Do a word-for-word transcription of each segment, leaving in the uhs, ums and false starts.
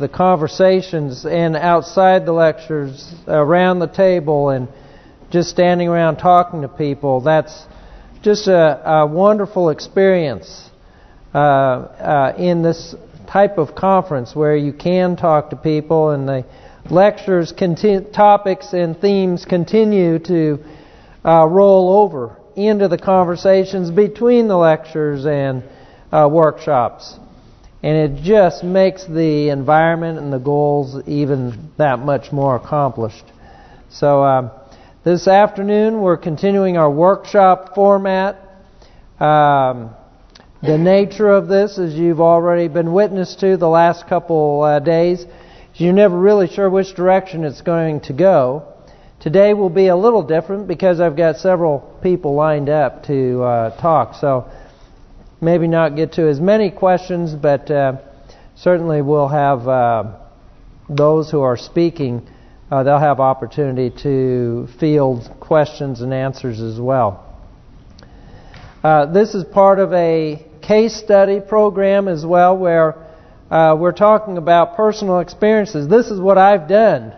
the conversations and outside the lectures, around the table, and just standing around talking to people. That's just a, a wonderful experience uh, uh, in this type of conference where you can talk to people, and the lectures, continue, topics and themes continue to uh, roll over into the conversations between the lectures and uh, workshops. And it just makes the environment and the goals even that much more accomplished. So uh, this afternoon we're continuing our workshop format. Um, the nature of this, as you've already been witness to the last couple uh, days, you're never really sure which direction it's going to go. Today will be a little different because I've got several people lined up to uh, talk. So maybe not get to as many questions, but uh, certainly we'll have uh, those who are speaking, uh, they'll have opportunity to field questions and answers as well. Uh, this is part of a case study program as well, where uh, we're talking about personal experiences. This is what I've done.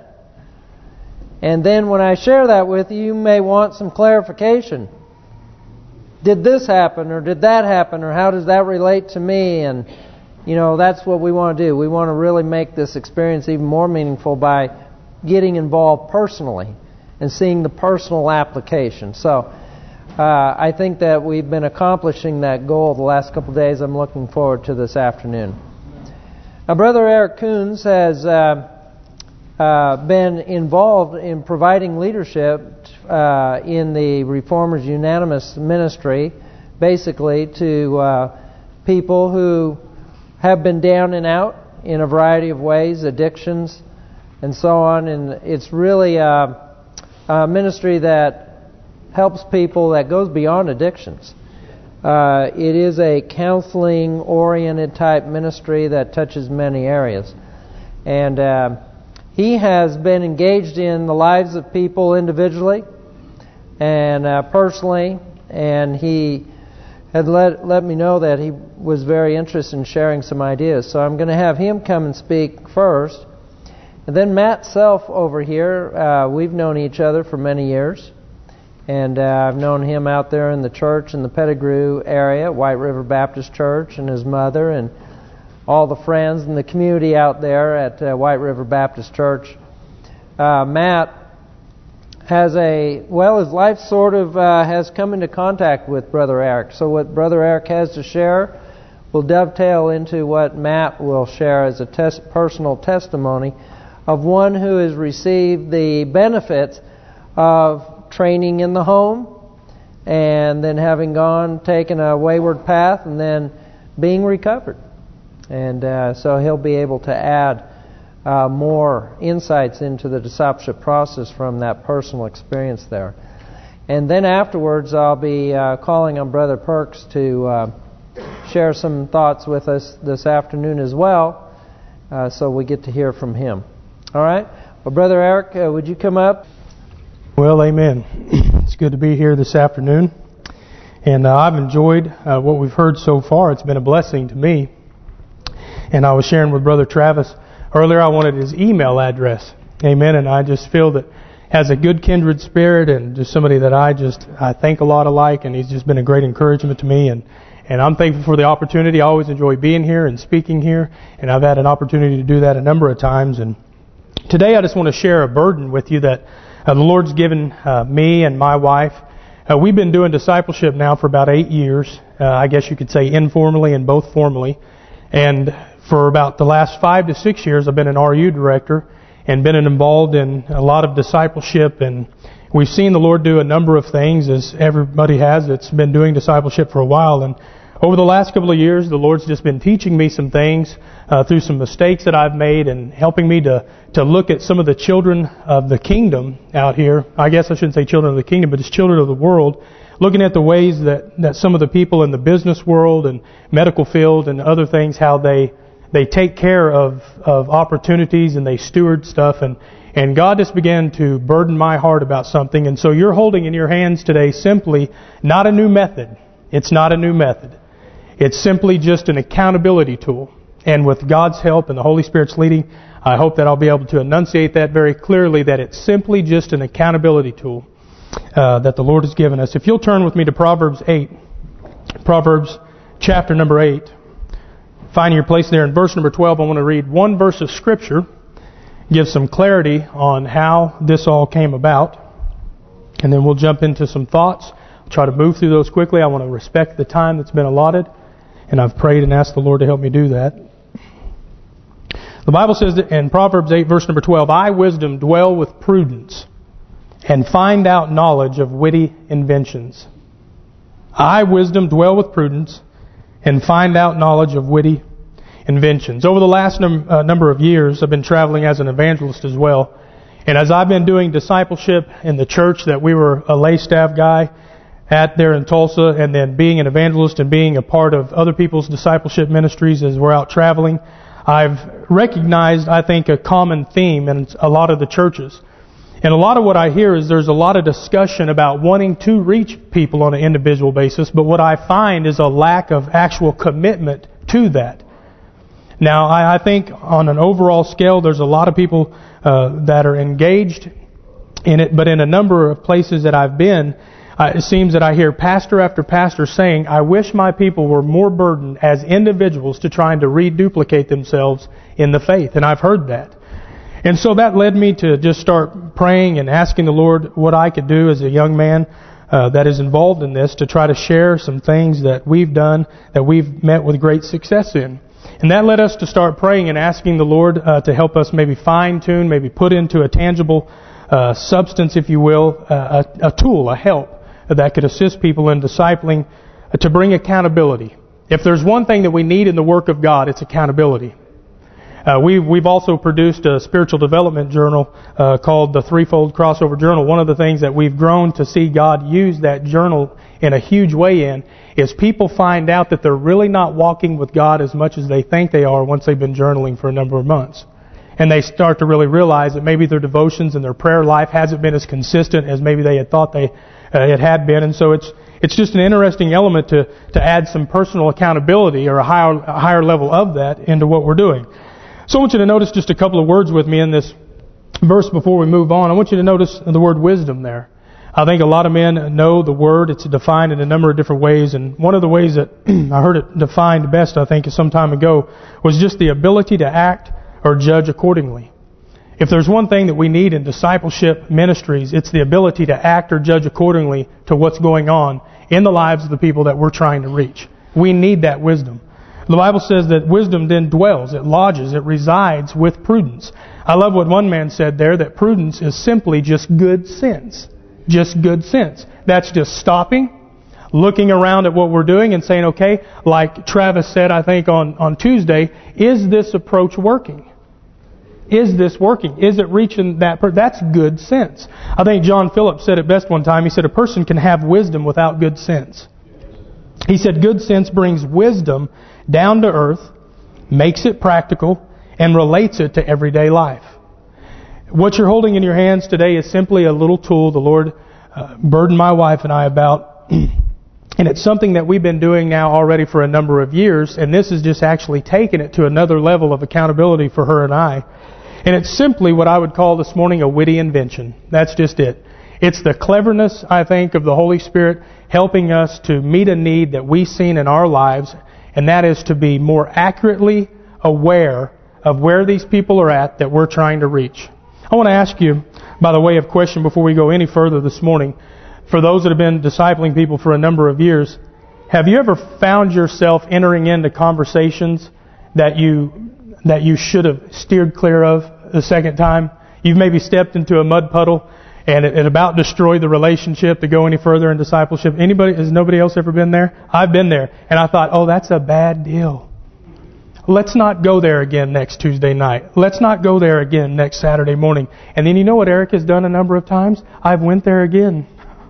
And then when I share that with you, you may want some clarification. Did this happen, or did that happen, or how does that relate to me? And, you know, that's what we want to do. We want to really make this experience even more meaningful by getting involved personally and seeing the personal application. So, uh, I think that we've been accomplishing that goal the last couple of days. I'm looking forward to this afternoon. Now, Brother Eric Coons has uh, uh, been involved in providing leadership Uh, in the Reformers Unanimous Ministry, basically to uh, people who have been down and out in a variety of ways, addictions and so on. And it's really a, a ministry that helps people that goes beyond addictions. Uh, it is a counseling-oriented type ministry that touches many areas. And uh, he has been engaged in the lives of people individually and uh, personally, and he had let let me know that he was very interested in sharing some ideas. So I'm going to have him come and speak first. And then Matt Self over here, uh, we've known each other for many years. And uh, I've known him out there in the church in the Pettigrew area, White River Baptist Church, and his mother, and all the friends and the community out there at uh, White River Baptist Church. Uh, Matt has a, well, his life sort of uh, has come into contact with Brother Eric. So what Brother Eric has to share will dovetail into what Matt will share as a tes- personal testimony of one who has received the benefits of training in the home and then having gone, taken a wayward path, and then being recovered. And uh, so he'll be able to add uh, more insights into the discipleship process from that personal experience there. And then afterwards, I'll be uh, calling on Brother Perks to uh, share some thoughts with us this afternoon as well, uh, so we get to hear from him. All right? Well, Brother Eric, uh, would you come up? Well, amen. It's good to be here this afternoon. And uh, I've enjoyed uh, what we've heard so far. It's been a blessing to me. And I was sharing with Brother Travis earlier, I wanted his email address. Amen. And I just feel that has a good kindred spirit and just somebody that I just I think a lot alike. And he's just been a great encouragement to me. And, and I'm thankful for the opportunity. I always enjoy being here and speaking here. And I've had an opportunity to do that a number of times. And today I just want to share a burden with you that uh, the Lord's given uh, me and my wife. Uh, we've been doing discipleship now for about eight years. Uh, I guess you could say informally and both formally. And for about the last five to six years, I've been an R U director and been involved in a lot of discipleship. And we've seen the Lord do a number of things, as everybody has that's been doing discipleship for a while. And over the last couple of years, the Lord's just been teaching me some things uh, through some mistakes that I've made and helping me to, to look at some of the children of the kingdom out here. I guess I shouldn't say children of the kingdom, but just children of the world. Looking at the ways that, that some of the people in the business world and medical field and other things, how they they take care of, of opportunities and they steward stuff. And, and God just began to burden my heart about something. And so you're holding in your hands today simply not a new method. It's not a new method. It's simply just an accountability tool. And with God's help and the Holy Spirit's leading, I hope that I'll be able to enunciate that very clearly, that it's simply just an accountability tool uh, that the Lord has given us. If you'll turn with me to Proverbs eight, Proverbs chapter number eight, finding your place there in verse number twelve, I want to read one verse of Scripture, give some clarity on how this all came about, and then we'll jump into some thoughts. I'll try to move through those quickly. I want to respect the time that's been allotted, and I've prayed and asked the Lord to help me do that. The Bible says that in Proverbs eight, verse number twelve, I, wisdom, dwell with prudence, and find out knowledge of witty inventions. I, wisdom, dwell with prudence, and find out knowledge of witty inventions. Over the last num uh, number of years, I've been traveling as an evangelist as well. And as I've been doing discipleship in the church that we were a lay staff guy at there in Tulsa, and then being an evangelist and being a part of other people's discipleship ministries as we're out traveling, I've recognized, I think, a common theme in a lot of the churches. And a lot of what I hear is there's a lot of discussion about wanting to reach people on an individual basis, but what I find is a lack of actual commitment to that. Now, I, I think on an overall scale, there's a lot of people uh, that are engaged in it, but in a number of places that I've been, uh, it seems that I hear pastor after pastor saying, I wish my people were more burdened as individuals to trying to reduplicate themselves in the faith. And I've heard that. And so that led me to just start praying and asking the Lord what I could do as a young man uh, that is involved in this to try to share some things that we've done that we've met with great success in. And that led us to start praying and asking the Lord uh, to help us maybe fine-tune, maybe put into a tangible uh, substance, if you will, uh, a, a tool, a help that could assist people in discipling uh, to bring accountability. If there's one thing that we need in the work of God, it's accountability. Uh, we've, we've also produced a spiritual development journal uh, called the Threefold Crossover Journal. One of the things that we've grown to see God use that journal in a huge way in is people find out that they're really not walking with God as much as they think they are once they've been journaling for a number of months. And they start to really realize that maybe their devotions and their prayer life hasn't been as consistent as maybe they had thought they uh, it had been. And so it's it's just an interesting element to, to add some personal accountability or a higher, a higher level of that into what we're doing. So I want you to notice just a couple of words with me in this verse before we move on. I want you to notice the word wisdom there. I think a lot of men know the word. It's defined in a number of different ways. And one of the ways that I heard it defined best, I think, some time ago, was just the ability to act or judge accordingly. If there's one thing that we need in discipleship ministries, it's the ability to act or judge accordingly to what's going on in the lives of the people that we're trying to reach. We need that wisdom. The Bible says that wisdom then dwells, it lodges, it resides with prudence. I love what one man said there, that prudence is simply just good sense. Just good sense. That's just stopping, looking around at what we're doing and saying, okay, like Travis said, I think, on, on Tuesday, is this approach working? Is this working? Is it reaching that person? That's good sense. I think John Phillips said it best one time. He said, a person can have wisdom without good sense. He said, good sense brings wisdom down to earth, makes it practical, and relates it to everyday life. What you're holding in your hands today is simply a little tool the Lord uh, burdened my wife and I about. And it's something that we've been doing now already for a number of years. And this is just actually taking it to another level of accountability for her and I. And it's simply what I would call this morning a witty invention. That's just it. It's the cleverness, I think, of the Holy Spirit helping us to meet a need that we've seen in our lives. And that is to be more accurately aware of where these people are at that we're trying to reach. I want to ask you, by the way of question, before we go any further this morning, for those that have been discipling people for a number of years, have you ever found yourself entering into conversations that you that you should have steered clear of the second time? You've maybe stepped into a mud puddle and it, it about destroyed the relationship to go any further in discipleship. Anybody, has nobody else ever been there? I've been there. And I thought, oh, that's a bad deal. Let's not go there again next Tuesday night. Let's not go there again next Saturday morning. And then you know what Eric has done a number of times? I've went there again.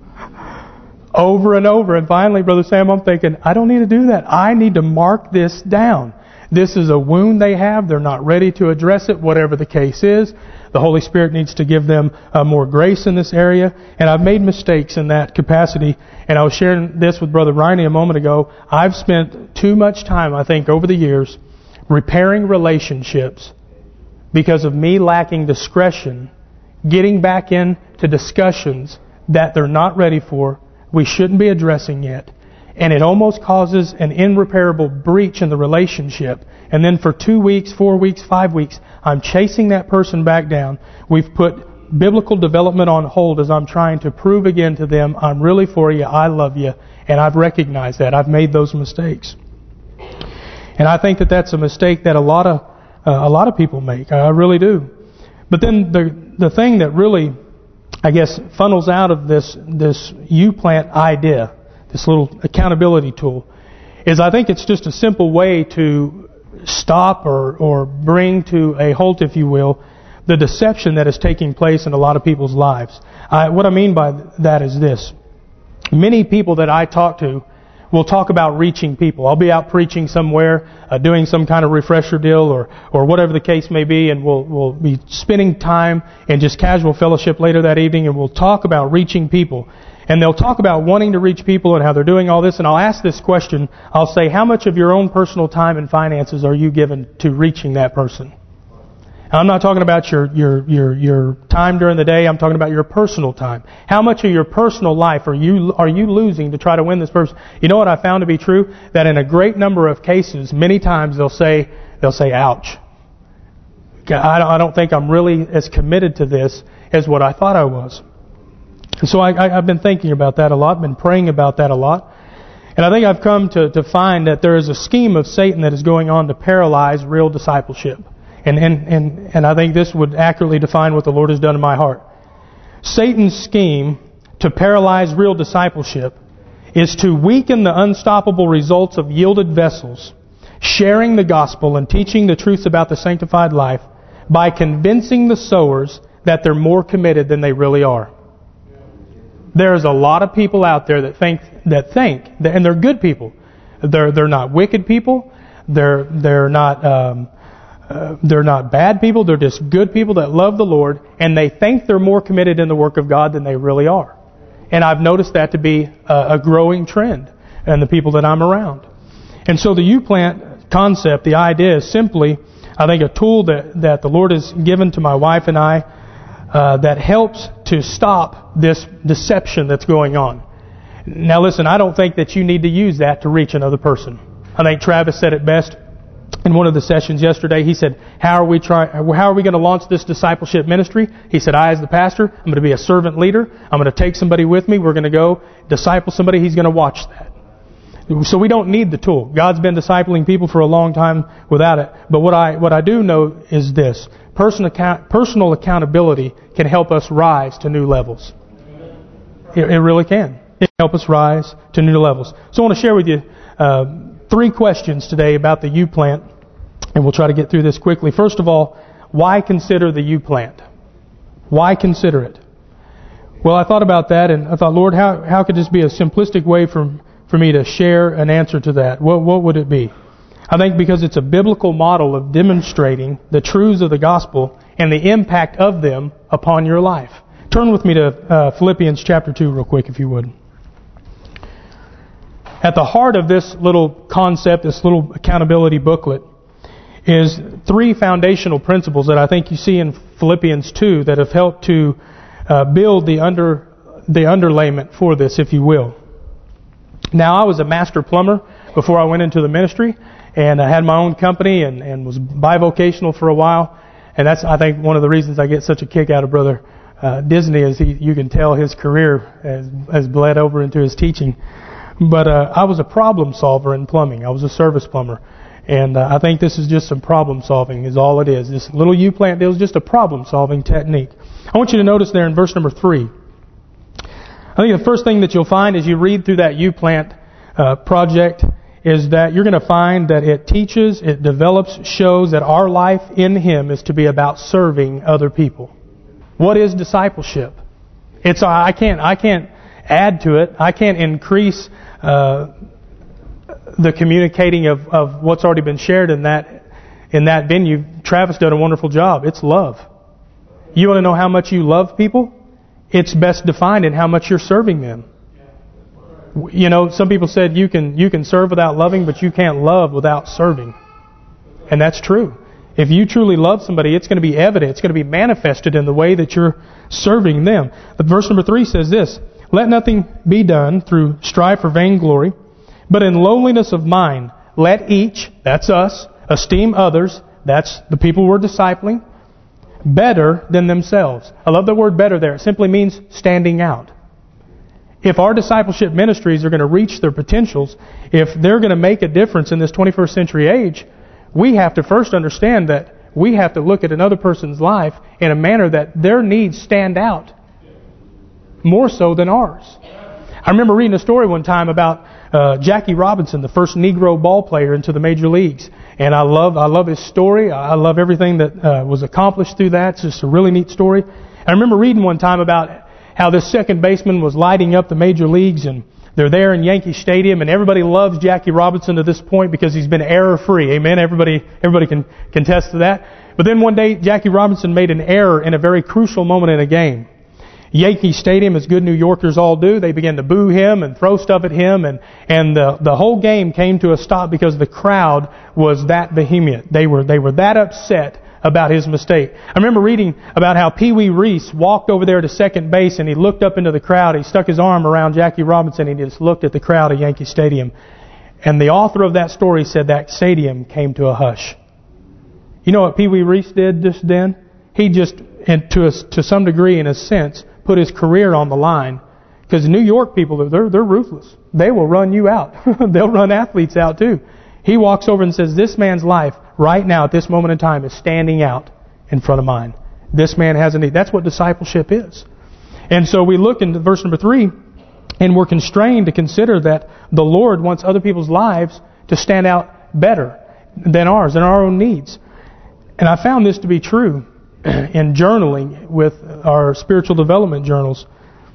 Over and over. And finally, Brother Sam, I'm thinking, I don't need to do that. I need to mark this down. This is a wound they have. They're not ready to address it, whatever the case is. The Holy Spirit needs to give them uh, more grace in this area. And I've made mistakes in that capacity. And I was sharing this with Brother Riney a moment ago. I've spent too much time, I think, over the years, repairing relationships because of me lacking discretion, getting back into discussions that they're not ready for, we shouldn't be addressing yet. And it almost causes an irreparable breach in the relationship. And then for two weeks, four weeks, five weeks, I'm chasing that person back down. We've put biblical development on hold as I'm trying to prove again to them, I'm really for you, I love you, and I've recognized that. I've made those mistakes. And I think that that's a mistake that a lot of uh, a lot of people make. I really do. But then the the thing that really, I guess, funnels out of this this U-Plant idea, this little accountability tool, is I think it's just a simple way to stop or, or bring to a halt, if you will, the deception that is taking place in a lot of people's lives. I, what I mean by that is this. Many people that I talk to will talk about reaching people. I'll be out preaching somewhere, uh, doing some kind of refresher deal or or whatever the case may be, and we'll, we'll be spending time in just casual fellowship later that evening, and we'll talk about reaching people. And they'll talk about wanting to reach people and how they're doing all this, and I'll ask this question. I'll say, how much of your own personal time and finances are you given to reaching that person? I'm not talking about your, your your your time during the day. I'm talking about your personal time. How much of your personal life are you are you losing to try to win this person? You know what I found to be true? That in a great number of cases, many times they'll say they'll say, "Ouch! I don't think I'm really as committed to this as what I thought I was." And so I, I, I've been thinking about that a lot. Been praying about that a lot. And I think I've come to to find that there is a scheme of Satan that is going on to paralyze real discipleship. And, and and and I think this would accurately define what the Lord has done in my heart. Satan's scheme to paralyze real discipleship is to weaken the unstoppable results of yielded vessels, sharing the gospel and teaching the truths about the sanctified life by convincing the sowers that they're more committed than they really are. There's a lot of people out there that think that think, and they're good people. They're they're not wicked people. They're they're not. Um, Uh, they're not bad people. They're just good people that love the Lord, and they think they're more committed in the work of God than they really are. And I've noticed that to be a, a growing trend in the people that I'm around. And so the U-Plant concept, the idea is simply, I think, a tool that, that the Lord has given to my wife and I uh, that helps to stop this deception that's going on. Now listen, I don't think that you need to use that to reach another person. I think Travis said it best. In one of the sessions yesterday, he said, how are we try, how are we going to launch this discipleship ministry? He said, I, as the pastor, I'm going to be a servant leader. I'm going to take somebody with me. We're going to go disciple somebody. He's going to watch that. So we don't need the tool. God's been discipling people for a long time without it. But what I what I do know is this. Personal, account, personal accountability can help us rise to new levels. It, it really can. It can help us rise to new levels. So I want to share with you uh, three questions today about the U-Plant. And we'll try to get through this quickly. First of all, why consider the U-Plant? Why consider it? Well, I thought about that, and I thought, Lord, how how could this be a simplistic way for, for me to share an answer to that? What, what would it be? I think because it's a biblical model of demonstrating the truths of the gospel and the impact of them upon your life. Turn with me to uh, Philippians chapter two real quick, if you would. At the heart of this little concept, this little accountability booklet, is three foundational principles that I think you see in Philippians two that have helped to uh, build the under the underlayment for this, if you will. Now, I was a master plumber before I went into the ministry, and I had my own company and, and was bivocational for a while. And that's, I think, one of the reasons I get such a kick out of Brother uh, Disney is he, you can tell his career has, has bled over into his teaching. But uh, I was a problem solver in plumbing. I was a service plumber. And uh, I think this is just some problem solving is all it is. This little U-Plant deal is just a problem solving technique. I want you to notice there in verse number three. I think the first thing that you'll find as you read through that U-Plant uh, project is that you're going to find that it teaches, it develops, shows that our life in Him is to be about serving other people. What is discipleship? It's I can't I can't add to it. I can't increase uh, the communicating of, of what's already been shared in that in that venue. Travis did a wonderful job. It's love. You want to know how much you love people? It's best defined in how much you're serving them. You know, some people said you can you can serve without loving, but you can't love without serving. And that's true. If you truly love somebody, it's going to be evident. It's going to be manifested in the way that you're serving them. But verse number three says this, let nothing be done through strife or vainglory, but in lowliness of mind, let each, that's us, esteem others, that's the people we're discipling, better than themselves. I love the word better there. It simply means standing out. If our discipleship ministries are going to reach their potentials, if they're going to make a difference in this twenty-first century age, we have to first understand that we have to look at another person's life in a manner that their needs stand out more so than ours. I remember reading a story one time about uh, Jackie Robinson, the first Negro ball player into the major leagues. And I love I love his story. I love everything that uh, was accomplished through that. It's just a really neat story. I remember reading one time about how this second baseman was lighting up the major leagues, and they're there in Yankee Stadium, and everybody loves Jackie Robinson to this point because he's been error-free. Amen? Everybody everybody can contest to that. But then one day, Jackie Robinson made an error in a very crucial moment in a game. Yankee Stadium, as good New Yorkers all do, they began to boo him and throw stuff at him, and and the the whole game came to a stop because the crowd was that vehement. They were they were that upset about his mistake. I remember reading about how Pee Wee Reese walked over there to second base, and he looked up into the crowd. He stuck his arm around Jackie Robinson, and he just looked at the crowd at Yankee Stadium. And the author of that story said that stadium came to a hush. You know what Pee Wee Reese did just then? He just, and to a, to some degree, in a sense, put his career on the line. Because New York people, they're they're ruthless. They will run you out. They'll run athletes out too. He walks over and says, this man's life right now at this moment in time is standing out in front of mine. This man has a need. That's what discipleship is. And so we look into verse number three, and we're constrained to consider that the Lord wants other people's lives to stand out better than ours, than our own needs. And I found this to be true in journaling with our spiritual development journals.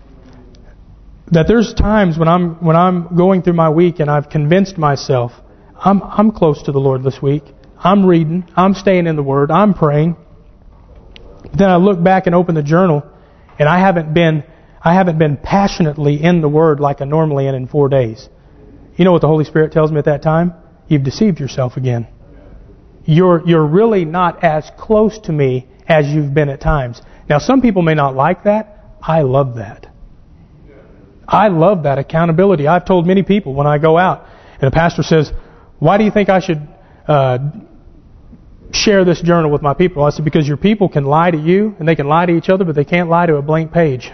That there's times when I'm when I'm going through my week and I've convinced myself I'm I'm close to the Lord this week. I'm reading. I'm staying in the Word. I'm praying. Then I look back and open the journal, and I haven't been I haven't been passionately in the Word like I normally am in four days. You know what the Holy Spirit tells me at that time? You've deceived yourself again. You're you're really not as close to me as you've been at times. Now, some people may not like that. I love that. I love that accountability. I've told many people when I go out, and a pastor says, why do you think I should uh, share this journal with my people? I said, because your people can lie to you, and they can lie to each other, but they can't lie to a blank page.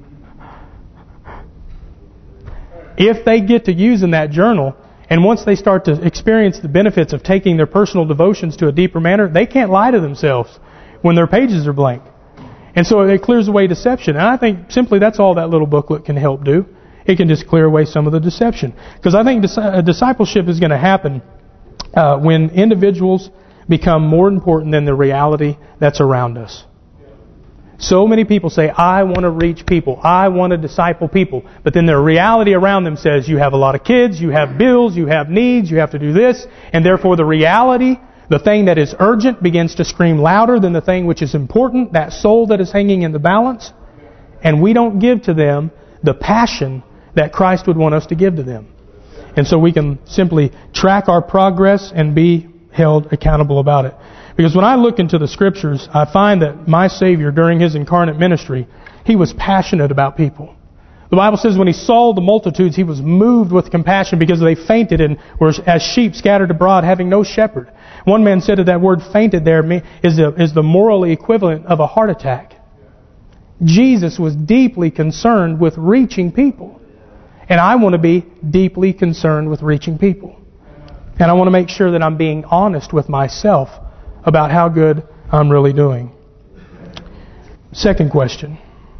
If they get to using that journal, and once they start to experience the benefits of taking their personal devotions to a deeper manner, they can't lie to themselves when their pages are blank. And so it clears away deception. And I think simply that's all that little booklet can help do. It can just clear away some of the deception. Because I think discipleship is going to happen uh, when individuals become more important than the reality that's around us. So many people say, I want to reach people. I want to disciple people. But then their reality around them says, you have a lot of kids, you have bills, you have needs, you have to do this. And therefore the reality, the thing that is urgent, begins to scream louder than the thing which is important, that soul that is hanging in the balance. And we don't give to them the passion that Christ would want us to give to them. And so we can simply track our progress and be held accountable about it. Because when I look into the Scriptures, I find that my Savior, during His incarnate ministry, He was passionate about people. The Bible says when He saw the multitudes, He was moved with compassion because they fainted and were as sheep scattered abroad, having no shepherd. One man said that that word fainted there is the, is the moral equivalent of a heart attack. Jesus was deeply concerned with reaching people. And I want to be deeply concerned with reaching people. And I want to make sure that I'm being honest with myself about how good I'm really doing. Second question.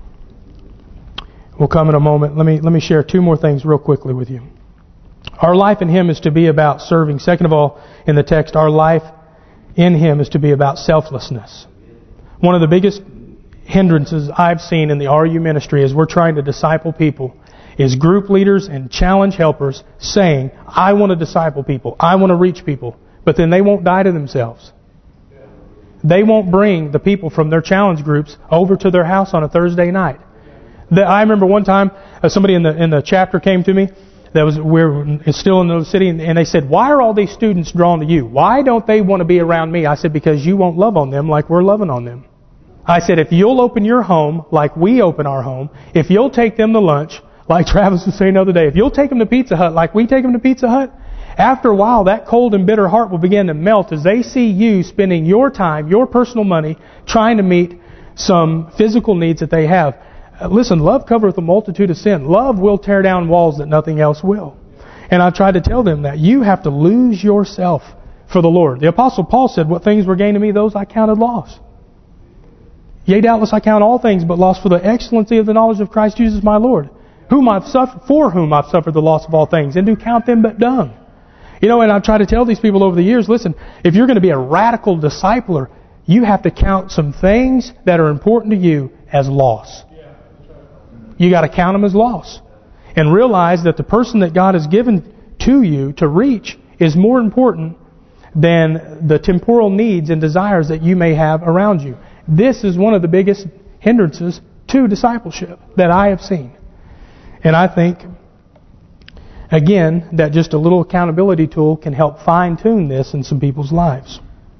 We'll come in a moment. Let me let me share two more things real quickly with you. Our life in Him is to be about serving. Second of all, in the text, our life in Him is to be about selflessness. One of the biggest hindrances I've seen in the R U ministry as we're trying to disciple people is group leaders and challenge helpers saying, I want to disciple people. I want to reach people. But then they won't die to themselves. They won't bring the people from their challenge groups over to their house on a Thursday night. The, I remember one time uh, somebody in the in the chapter came to me that was we're still in the city, and they said, "Why are all these students drawn to you? Why don't they want to be around me?" I said, "Because you won't love on them like we're loving on them." I said, "If you'll open your home like we open our home, if you'll take them to lunch, like Travis was saying the other day, if you'll take them to Pizza Hut like we take them to Pizza Hut, after a while that cold and bitter heart will begin to melt as they see you spending your time, your personal money, trying to meet some physical needs that they have." Listen, love covereth a multitude of sin. Love will tear down walls that nothing else will. And I tried to tell them that you have to lose yourself for the Lord. The Apostle Paul said, "What things were gained to me, those I counted loss. Yea, doubtless I count all things but loss for the excellency of the knowledge of Christ Jesus my Lord, whom I've suffered, for whom I've suffered the loss of all things, and do count them but dung." You know, and I've tried to tell these people over the years, listen, if you're going to be a radical discipler, you have to count some things that are important to you as loss. You got to count them as loss. And realize that the person that God has given to you to reach is more important than the temporal needs and desires that you may have around you. This is one of the biggest hindrances to discipleship that I have seen. And I think, again, that just a little accountability tool can help fine-tune this in some people's lives.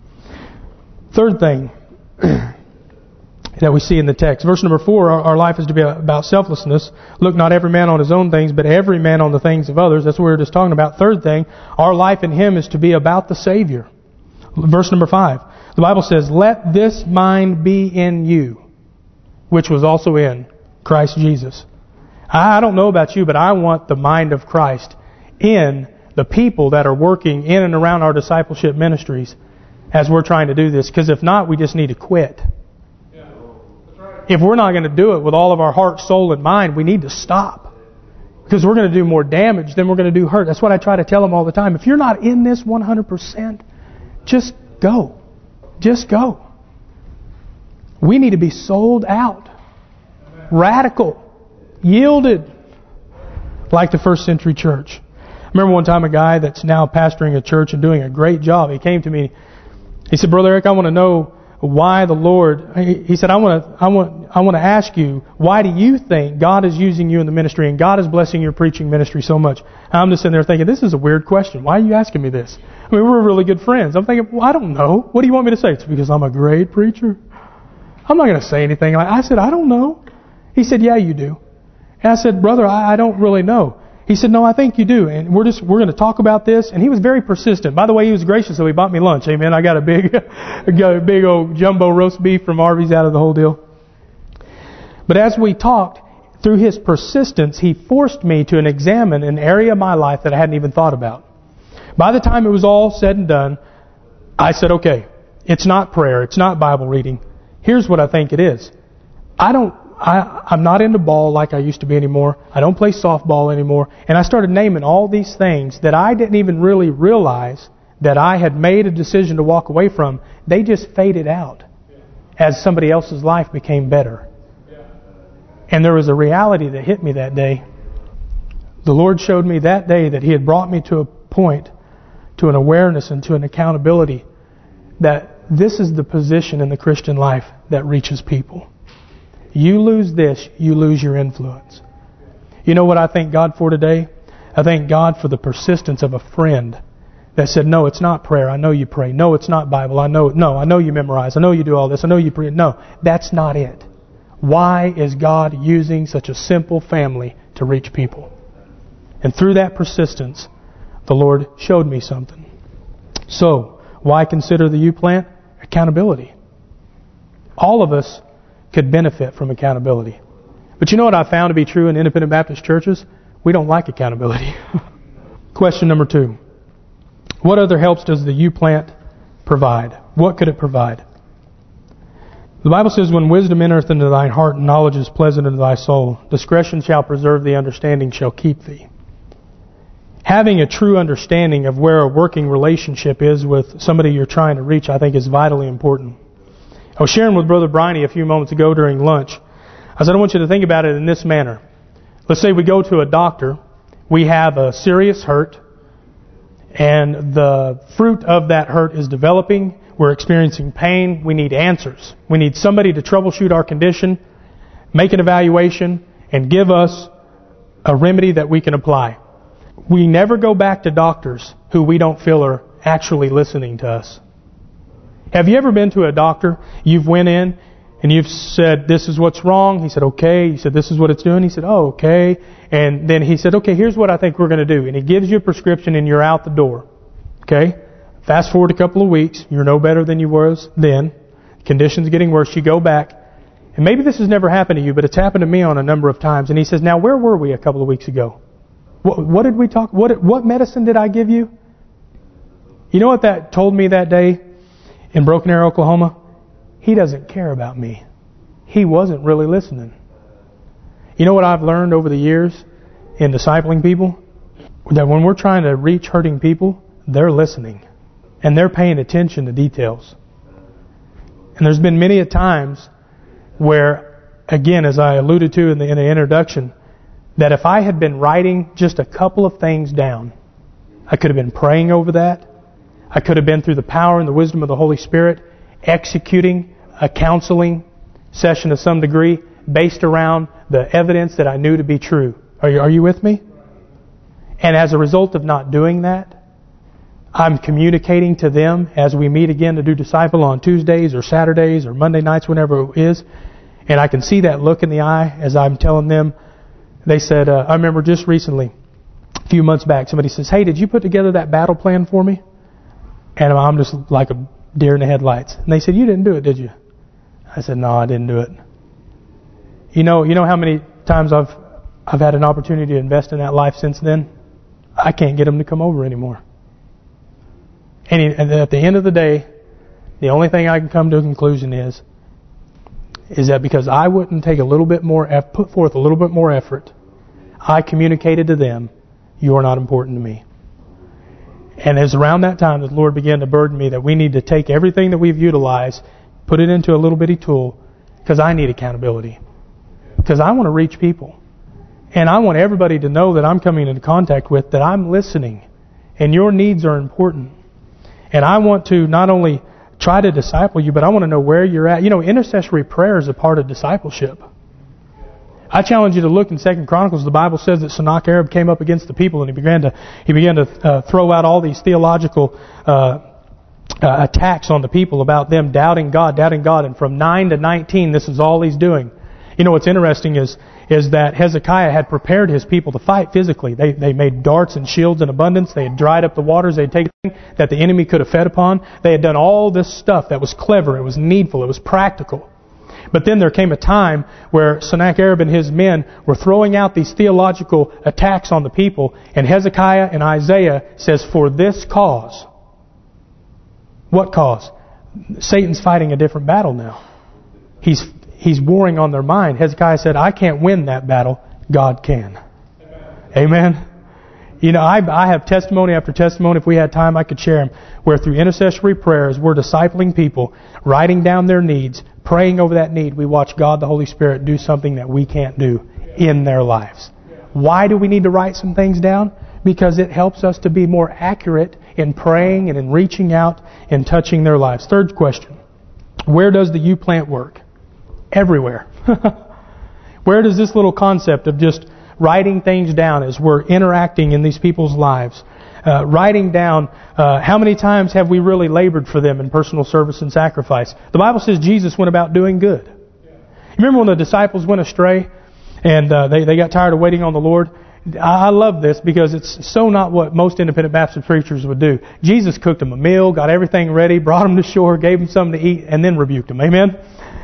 Third thing that we see in the text. Verse number four, our, our life is to be about selflessness. Look not every man on his own things, but every man on the things of others. That's what we were just talking about. Third thing, our life in Him is to be about the Savior. Verse number five, the Bible says, "Let this mind be in you, which was also in Christ Jesus." I don't know about you, but I want the mind of Christ in the people that are working in and around our discipleship ministries as we're trying to do this. Because if not, we just need to quit. If we're not going to do it with all of our heart, soul, and mind, we need to stop. Because we're going to do more damage than we're going to do hurt. That's what I try to tell them all the time. If you're not in this one hundred percent, just go. Just go. We need to be sold out. Radical. Yielded. Like the first century church. I remember one time a guy that's now pastoring a church and doing a great job. He came to me. He said, "Brother Eric, I want to know why the Lord," he said, I want to I want I want to ask you, why do you think God is using you in the ministry and God is blessing your preaching ministry so much? And I'm just sitting there thinking, this is a weird question. Why are you asking me this? I mean, we're really good friends. I'm thinking, well, I don't know. What do you want me to say? It's because I'm a great preacher. I'm not going to say anything like I said, I don't know. He said, yeah, you do. And I said, brother, I, I don't really know. He said, no, I think you do. And we're just we're going to talk about this. And he was very persistent. By the way, he was gracious, so he bought me lunch. Amen. I got a big I got a big old jumbo roast beef from Arby's out of the whole deal. But as we talked, through his persistence, he forced me to examine an area of my life that I hadn't even thought about. By the time it was all said and done, I said, okay, it's not prayer, it's not Bible reading. Here's what I think it is. I don't I, I'm not into ball like I used to be anymore. I don't play softball anymore. And I started naming all these things that I didn't even really realize that I had made a decision to walk away from. They just faded out as somebody else's life became better. And there was a reality that hit me that day. The Lord showed me that day that He had brought me to a point, to an awareness and to an accountability that this is the position in the Christian life that reaches people. You lose this, you lose your influence. You know what I thank God for today? I thank God for the persistence of a friend that said, no, it's not prayer. I know you pray. No, it's not Bible. I know. No, I know you memorize. I know you do all this. I know you pray. No, that's not it. Why is God using such a simple family to reach people? And through that persistence, the Lord showed me something. So, why consider the U-Plant? Accountability. All of us could benefit from accountability. But you know what I found to be true in independent Baptist churches? We don't like accountability. Question number two. What other helps does the U-Plant provide? What could it provide? The Bible says, when wisdom entereth into thine heart and knowledge is pleasant unto thy soul, discretion shall preserve thee, understanding shall keep thee. Having a true understanding of where a working relationship is with somebody you're trying to reach, I think is vitally important. I was sharing with Brother Briney a few moments ago during lunch. I said, I want you to think about it in this manner. Let's say we go to a doctor. We have a serious hurt. And the fruit of that hurt is developing. We're experiencing pain. We need answers. We need somebody to troubleshoot our condition, make an evaluation, and give us a remedy that we can apply. we never go back to doctors who we don't feel are actually listening to us. Have you ever been to a doctor? You've went in and you've said, this is what's wrong. He said, okay. He said, this is what it's doing. He said, oh, okay. And then he said, okay, here's what I think we're going to do. And he gives you a prescription and you're out the door. Okay? Fast forward a couple of weeks. You're no better than you was then. Conditions getting worse. You go back. And maybe this has never happened to you, but it's happened to me on a number of times. And he says, now where were we a couple of weeks ago? What, what did we talk? What, what medicine did I give you? You know what that told me that day in Broken Arrow, Oklahoma? He doesn't care about me. He wasn't really listening. You know what I've learned over the years in discipling people? That when we're trying to reach hurting people, they're listening. And they're paying attention to details. And there's been many a times where, again, as I alluded to in the, in the introduction, that if I had been writing just a couple of things down, I could have been praying over that. I could have been through the power and the wisdom of the Holy Spirit executing a counseling session of some degree based around the evidence that I knew to be true. Are you, are you with me? And as a result of not doing that, I'm communicating to them as we meet again to do disciple on Tuesdays or Saturdays or Monday nights, whenever it is. And I can see that look in the eye as I'm telling them. They said, uh, I remember just recently, a few months back, somebody says, hey, did you put together that battle plan for me? And I'm just like a deer in the headlights. And they said, you didn't do it, did you? I said, no, I didn't do it. You know, you know how many times I've I've had an opportunity to invest in that life since then? I can't get them to come over anymore. And, and at the end of the day, the only thing I can come to a conclusion is, is that because I wouldn't take a little bit more, put forth a little bit more effort, I communicated to them, you're not important to me. And it was around that time that the Lord began to burden me that we need to take everything that we've utilized, put it into a little bitty tool, because I need accountability. Because I want to reach people. And I want everybody to know that I'm coming into contact with, that I'm listening. And your needs are important. And I want to not only try to disciple you, but I want to know where you're at. You know, intercessory prayer is a part of discipleship. I challenge you to look in Second Chronicles. The Bible says that Sennacherib came up against the people and he began to he began to uh, throw out all these theological uh, uh, attacks on the people about them doubting God, doubting God. And from nine to nineteen, this is all he's doing. You know what's interesting is is that Hezekiah had prepared his people to fight physically. They they made darts and shields in abundance. They had dried up the waters. They had taken that the enemy could have fed upon. They had done all this stuff that was clever. It was needful. It was practical. But then there came a time where Sennacherib and his men were throwing out these theological attacks on the people. And Hezekiah and Isaiah says, for this cause. What cause? Satan's fighting a different battle now. He's he's warring on their mind. Hezekiah said, I can't win that battle. God can. Amen. Amen. You know, I, I have testimony after testimony. If we had time, I could share them. Where through intercessory prayers, we're discipling people, writing down their needs, praying over that need. We watch God, the Holy Spirit, do something that we can't do in their lives. Why do we need to write some things down? Because it helps us to be more accurate in praying and in reaching out and touching their lives. Third question. Where does the U-plant work? Everywhere. Where does this little concept of just writing things down as we're interacting in these people's lives, uh, writing down uh, how many times have we really labored for them in personal service and sacrifice? The Bible says Jesus went about doing good. You remember when the disciples went astray and uh, they, they got tired of waiting on the Lord? I love this because it's so not what most independent Baptist preachers would do. Jesus cooked them a meal, got everything ready, brought them to shore, gave them something to eat, and then rebuked them. Amen?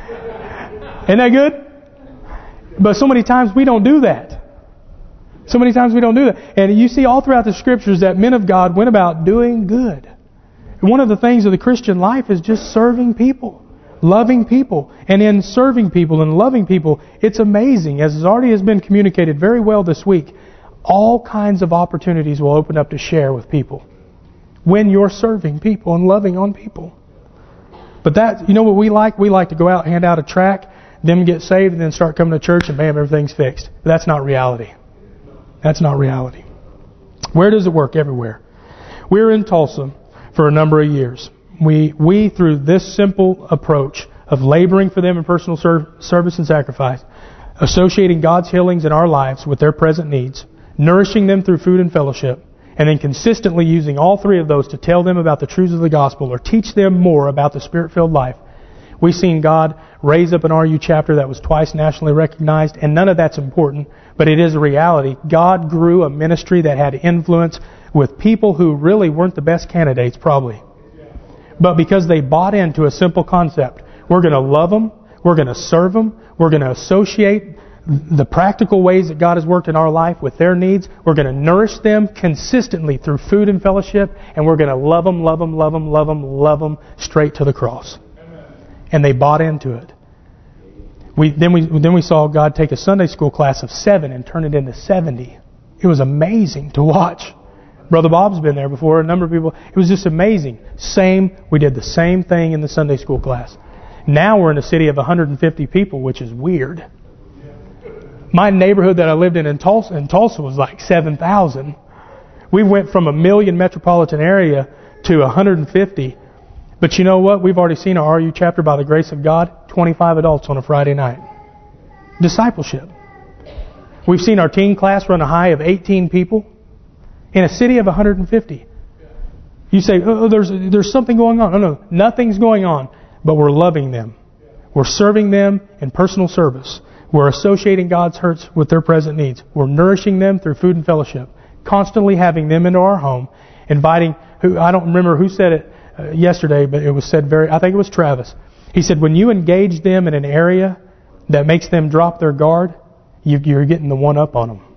Isn't that good? But so many times we don't do that. So many times we don't do that. And you see all throughout the Scriptures that men of God went about doing good. And one of the things of the Christian life is just serving people. Loving people. And in serving people and loving people, it's amazing, as already has been communicated very well this week, all kinds of opportunities will open up to share with people when you're serving people and loving on people. But that, you know what we like? We like to go out, hand out a tract, them get saved, and then start coming to church, and bam, everything's fixed. But that's not reality. That's not reality. Where does it work? Everywhere. We were in Tulsa for a number of years. We, we through this simple approach of laboring for them in personal serv service and sacrifice, associating God's healings in our lives with their present needs, nourishing them through food and fellowship, and then consistently using all three of those to tell them about the truths of the gospel or teach them more about the Spirit-filled life. We've seen God raise up an R U chapter that was twice nationally recognized, and none of that's important, but it is a reality. God grew a ministry that had influence with people who really weren't the best candidates, probably. But because they bought into a simple concept, we're going to love them, we're going to serve them, we're going to associate the practical ways that God has worked in our life with their needs. We're going to nourish them consistently through food and fellowship, and we're going to love them, love them, love them, love them, love them straight to the cross. And they bought into it. We then we then we saw God take a Sunday school class of seven and turn it into seventy. It was amazing to watch. Brother Bob's been there before. A number of people. It was just amazing. Same. We did the same thing in the Sunday school class. Now we're in a city of one hundred fifty people, which is weird. My neighborhood that I lived in in Tulsa, in Tulsa was like seven thousand. We went from a million metropolitan area to one hundred fifty. But you know what? We've already seen our R U chapter, by the grace of God, twenty-five adults on a Friday night. Discipleship. We've seen our teen class run a high of eighteen people in a city of one hundred fifty. You say, oh, there's there's something going on. No, no, nothing's going on. But we're loving them. We're serving them in personal service. We're associating God's hurts with their present needs. We're nourishing them through food and fellowship. Constantly having them into our home. Inviting, who I don't remember who said it uh, yesterday, but it was said very, I think it was Travis. He said, when you engage them in an area that makes them drop their guard, you, you're getting the one up on them.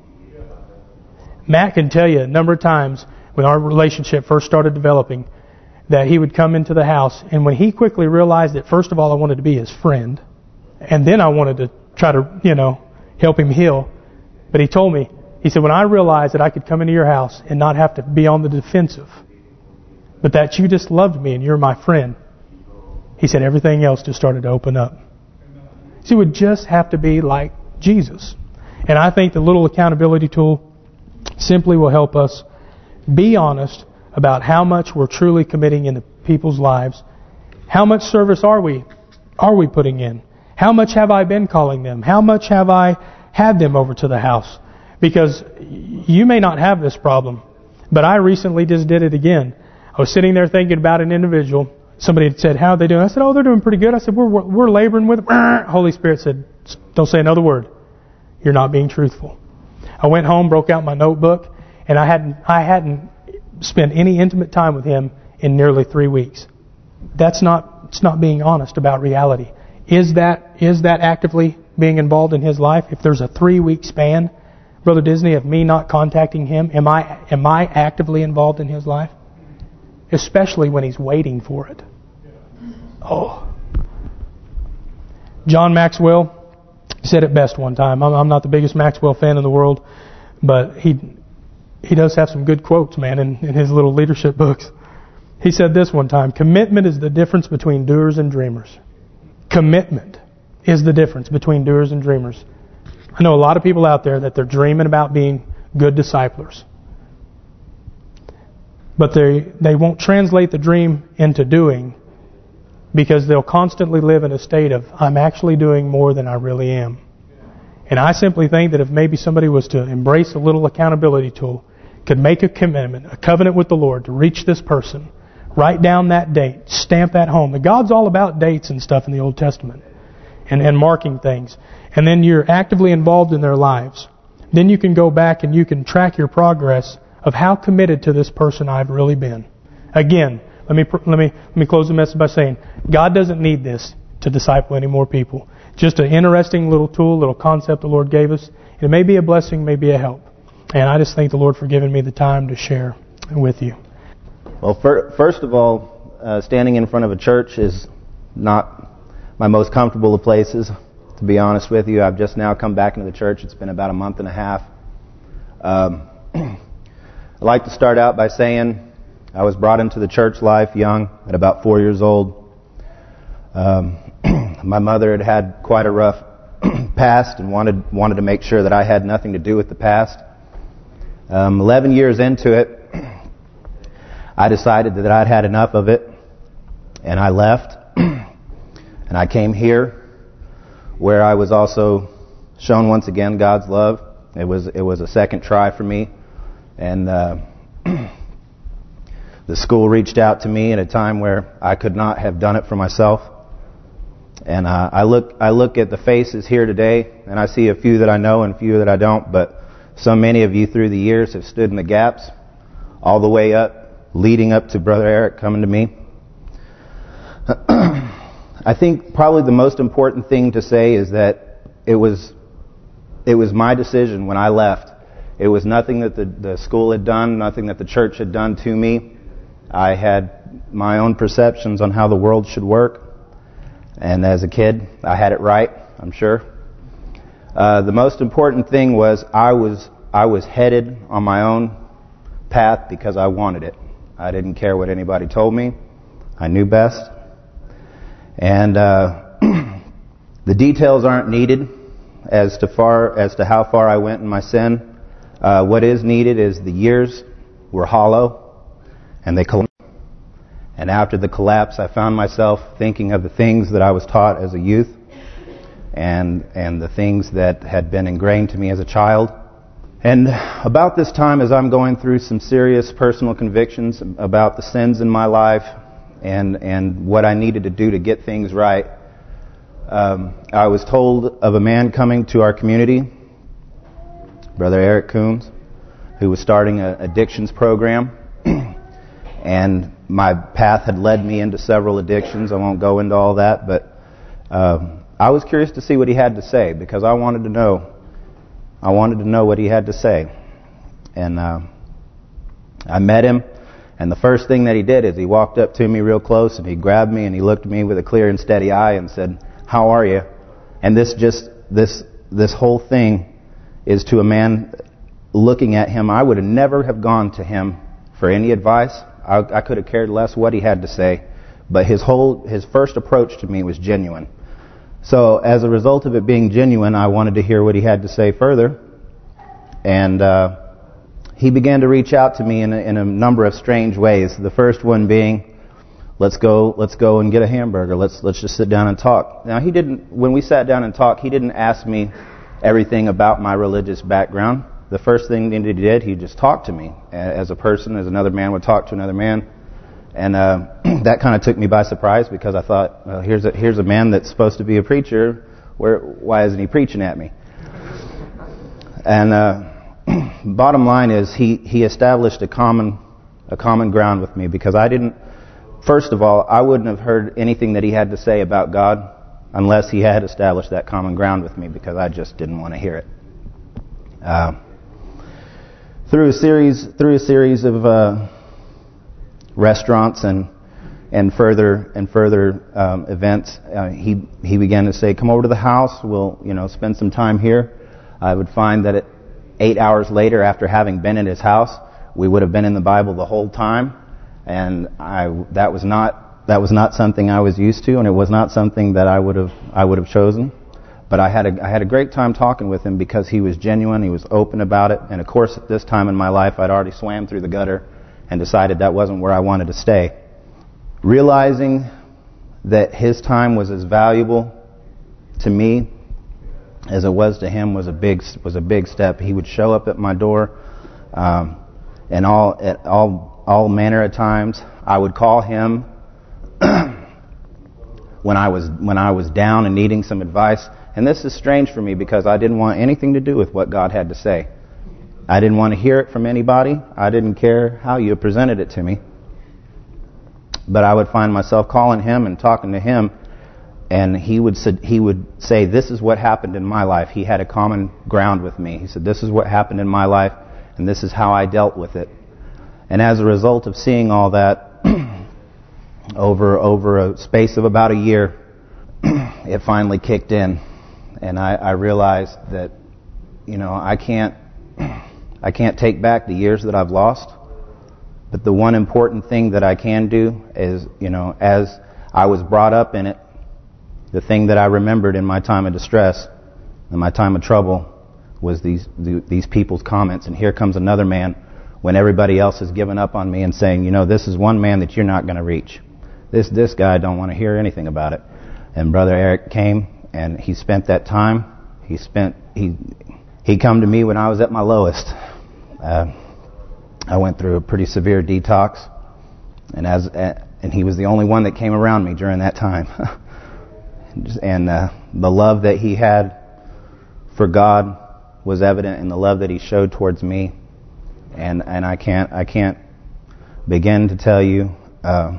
Matt can tell you a number of times when our relationship first started developing that he would come into the house, and when he quickly realized that first of all I wanted to be his friend, and then I wanted to try to, you know, help him heal. But he told me, he said, when I realized that I could come into your house and not have to be on the defensive, but that you just loved me and you're my friend, he said everything else just started to open up. So it would just have to be like Jesus. And I think the little accountability tool simply will help us be honest about how much we're truly committing into people's lives. How much service are we are we putting in? How much have I been calling them? How much have I had them over to the house? Because you may not have this problem, but I recently just did it again. I was sitting there thinking about an individual. Somebody had said, how are they doing? I said, oh, they're doing pretty good. I said, we're we're laboring with them. Holy Spirit said, don't say another word. You're not being truthful. I went home, broke out my notebook, and I hadn't I hadn't spent any intimate time with him in nearly three weeks. That's not it's not being honest about reality. Is that is that actively being involved in his life? If there's a three-week span, Brother Disney, of me not contacting him, am I am I actively involved in his life? Especially when he's waiting for it. Oh. John Maxwell said it best one time. I'm, I'm not the biggest Maxwell fan in the world, but he he does have some good quotes, man, in, in his little leadership books. He said this one time, commitment is the difference between doers and dreamers. Commitment is the difference between doers and dreamers. I know a lot of people out there that they're dreaming about being good disciplers. But they they won't translate the dream into doing, because they'll constantly live in a state of, I'm actually doing more than I really am. And I simply think that if maybe somebody was to embrace a little accountability tool, could make a commitment, a covenant with the Lord to reach this person, write down that date, stamp that home. The God's all about dates and stuff in the Old Testament, and, and marking things. And then you're actively involved in their lives. Then you can go back and you can track your progress of how committed to this person I've really been. Again, let me let me let me close the message by saying, God doesn't need this to disciple any more people. Just an interesting little tool, little concept the Lord gave us. It may be a blessing, may be a help. And I just thank the Lord for giving me the time to share with you. Well, for, first of all, uh, standing in front of a church is not my most comfortable of places, to be honest with you. I've just now come back into the church. It's been about a month and a half. Um, I'd like to start out by saying I was brought into the church life young, at about four years old. Um, my mother had had quite a rough past and wanted wanted to make sure that I had nothing to do with the past. Um, Eleven years into it, I decided that I'd had enough of it, and I left, and I came here, where I was also shown once again God's love It was it was a second try for me, and uh, the school reached out to me at a time where I could not have done it for myself. And uh, I look I look at the faces here today, and I see a few that I know and a few that I don't, but so many of you through the years have stood in the gaps, all the way up, leading up to Brother Eric coming to me. I think probably the most important thing to say is that it was it was my decision when I left. It was nothing that the, the school had done, nothing that the church had done to me. I had my own perceptions on how the world should work. And as a kid, I had it right, I'm sure. Uh, the most important thing was I was I was headed on my own path because I wanted it. I didn't care what anybody told me. I knew best. And uh, the details aren't needed as to far as to how far I went in my sin. Uh, what is needed is the years were hollow, and they collapsed. And after the collapse, I found myself thinking of the things that I was taught as a youth, and and the things that had been ingrained to me as a child. And about this time, as I'm going through some serious personal convictions about the sins in my life and and what I needed to do to get things right, um, I was told of a man coming to our community, Brother Eric Coombs, who was starting an addictions program. And my path had led me into several addictions. I won't go into all that, but uh, I was curious to see what he had to say, because I wanted to know. I wanted to know what he had to say. And uh, I met him, and the first thing that he did is he walked up to me real close, and he grabbed me, and he looked at me with a clear and steady eye and said, "How are you?" And this just this this whole thing is to a man looking at him. I would have never have gone to him for any advice. I, I could have cared less what he had to say, but his whole his first approach to me was genuine. So as a result of it being genuine, I wanted to hear what he had to say further, and uh, he began to reach out to me in a, in a number of strange ways. The first one being, "Let's go, let's go and get a hamburger. Let's let's just sit down and talk." Now he didn't. When we sat down and talked, he didn't ask me everything about my religious background. The first thing that he did, he just talked to me as a person, as another man would talk to another man. And uh, that kind of took me by surprise, because I thought, well, here's a here's a man that's supposed to be a preacher. Where why isn't he preaching at me? And uh, bottom line is, he he established a common a common ground with me, because I didn't. First of all, I wouldn't have heard anything that he had to say about God unless he had established that common ground with me, because I just didn't want to hear it. Uh, Through a series, through a series of uh, restaurants and and further and further um, events, uh, he he began to say, "Come over to the house. We'll you know spend some time here." I would find that at eight hours later, after having been in his house, we would have been in the Bible the whole time, and I that was not that was not something I was used to, and it was not something that I would have I would have chosen. But I had a I had a great time talking with him, because he was genuine, he was open about it. And of course, at this time in my life, I'd already swam through the gutter and decided that wasn't where I wanted to stay. Realizing that his time was as valuable to me as it was to him was a big was a big step. He would show up at my door, um, and all at all all manner of times. I would call him when I was when I was down and needing some advice. And this is strange for me, because I didn't want anything to do with what God had to say. I didn't want to hear it from anybody. I didn't care how you presented it to me. But I would find myself calling him and talking to him, and he would he would say, "This is what happened in my life." He had a common ground with me. He said, "This is what happened in my life, and this is how I dealt with it." And as a result of seeing all that over over a space of about a year, it finally kicked in. And I, I realized that, you know, I can't, I can't take back the years that I've lost. But the one important thing that I can do is, you know, as I was brought up in it, the thing that I remembered in my time of distress, in my time of trouble, was these these people's comments. And here comes another man, when everybody else has given up on me, and saying, you know, this is one man that you're not going to reach. This this guy don't want to hear anything about it. And Brother Eric came. And he spent that time. He spent he he come to me when I was at my lowest. Uh, I went through a pretty severe detox, and as and he was the only one that came around me during that time. And uh, the love that he had for God was evident in the love that he showed towards me, and and I can't I can't begin to tell you uh,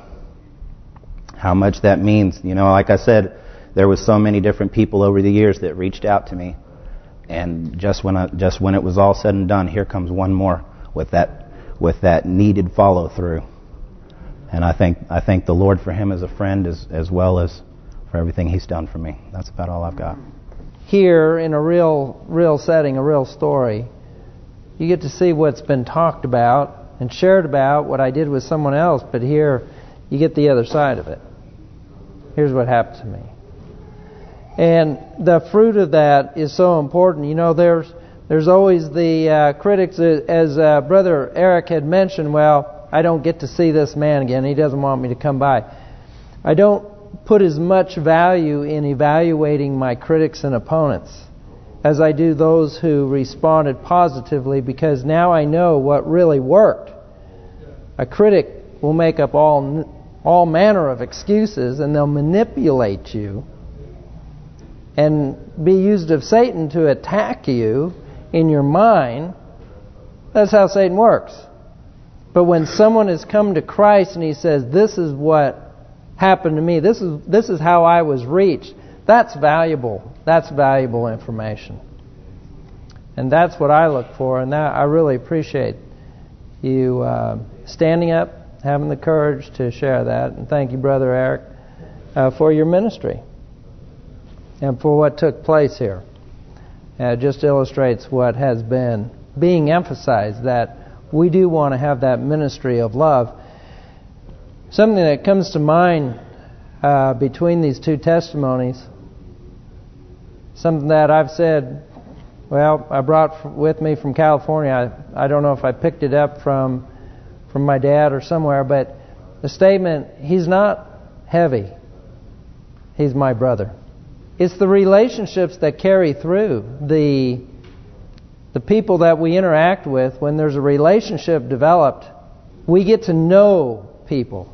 how much that means. You know, like I said, there was so many different people over the years that reached out to me, and just when I, just when it was all said and done, here comes one more with that with that needed follow through. And I think I thank the Lord for him as a friend as as well as for everything he's done for me. That's about all I've got. Here, in a real real setting, a real story, you get to see what's been talked about and shared about, what I did with someone else, but here you get the other side of it. Here's what happened to me. And the fruit of that is so important. You know, there's there's always the uh, critics, as uh, Brother Eric had mentioned, well, I don't get to see this man again. He doesn't want me to come by. I don't put as much value in evaluating my critics and opponents as I do those who responded positively, because now I know what really worked. A critic will make up all all manner of excuses, and they'll manipulate you and be used of Satan to attack you in your mind. That's how Satan works. But when someone has come to Christ and he says, this is what happened to me, this is this is how I was reached, that's valuable. That's valuable information. And that's what I look for, and that I really appreciate you uh, standing up, having the courage to share that. And thank you, Brother Eric, uh, for your ministry and for what took place here. Uh, it just illustrates what has been being emphasized, that we do want to have that ministry of love. Something that comes to mind uh, between these two testimonies, something that I've said, well, I brought with me from California. I, I don't know if I picked it up from from my dad or somewhere, but the statement, he's not heavy, he's my brother. It's the relationships that carry through, the the people that we interact with. When there's a relationship developed, we get to know people.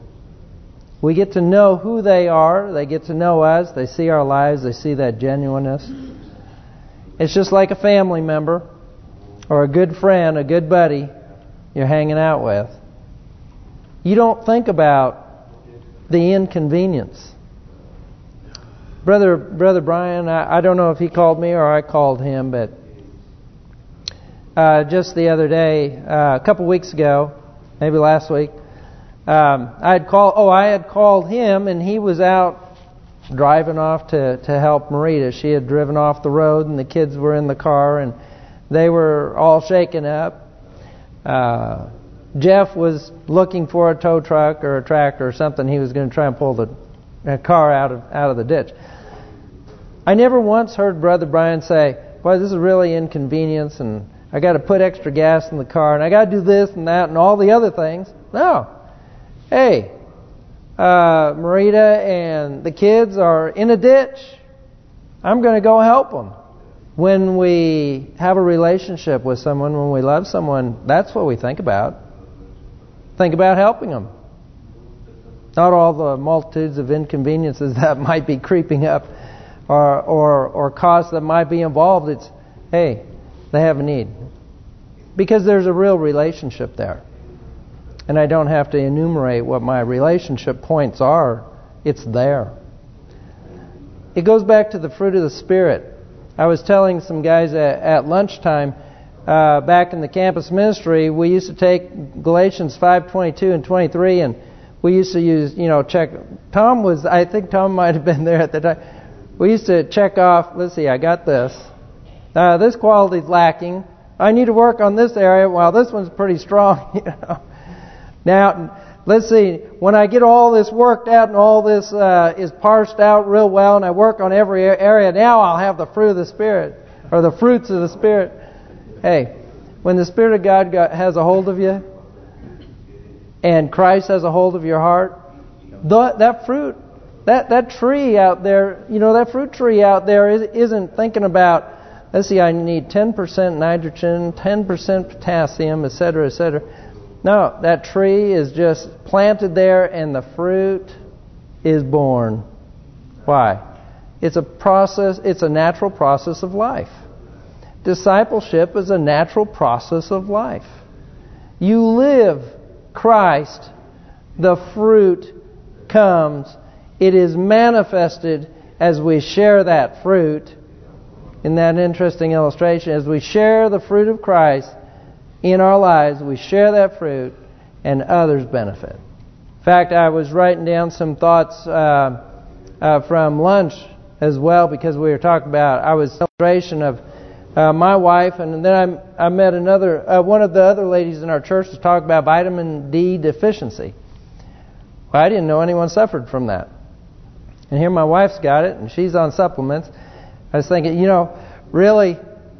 We get to know who they are. They get to know us. They see our lives. They see that genuineness. It's just like a family member or a good friend, a good buddy you're hanging out with. You don't think about the inconvenience. Brother Brother Brian, I, I don't know if he called me or I called him, but uh, just the other day, uh, a couple weeks ago, maybe last week, Um, I had called. Oh, I had called him, and he was out driving off to to help Marita. She had driven off the road, and the kids were in the car, and they were all shaken up. Uh, Jeff was looking for a tow truck or a tractor or something. He was going to try and pull the uh, car out of out of the ditch. I never once heard Brother Brian say, "Boy, this is really inconvenience, and I got to put extra gas in the car, and I got to do this and that and all the other things." No. Hey, uh, Marita and the kids are in a ditch. I'm going to go help them. When we have a relationship with someone, when we love someone, that's what we think about. Think about helping them. Not all the multitudes of inconveniences that might be creeping up or, or, or costs that might be involved. It's, hey, they have a need. Because there's a real relationship there. And I don't have to enumerate what my relationship points are. It's there. It goes back to the fruit of the Spirit. I was telling some guys at, at lunchtime, uh, back in the campus ministry, we used to take Galatians five twenty-two and twenty-three, and we used to use, you know, check. Tom was, I think Tom might have been there at the time. We used to check off, let's see, I got this. Uh, this quality's lacking. I need to work on this area. Well, this one's pretty strong, you know. Now, let's see, when I get all this worked out and all this uh, is parsed out real well and I work on every area, now I'll have the fruit of the Spirit, or the fruits of the Spirit. Hey, when the Spirit of God got, has a hold of you, and Christ has a hold of your heart, the, that fruit, that, that tree out there, you know, that fruit tree out there is, isn't thinking about let's see, I need ten percent nitrogen, ten percent potassium, et cetera, et cetera. No, that tree is just planted there and the fruit is born. Why? It's a process, it's a natural process of life. Discipleship is a natural process of life. You live Christ, the fruit comes. It is manifested as we share that fruit. In that interesting illustration, as we share the fruit of Christ in our lives, we share that fruit and others benefit. In fact, I was writing down some thoughts uh, uh, from lunch as well, because we were talking about, I was illustration of uh, my wife, and then I, I met another, uh, one of the other ladies in our church to talk about vitamin D deficiency. Well, I didn't know anyone suffered from that. And here my wife's got it, and she's on supplements. I was thinking, you know, really,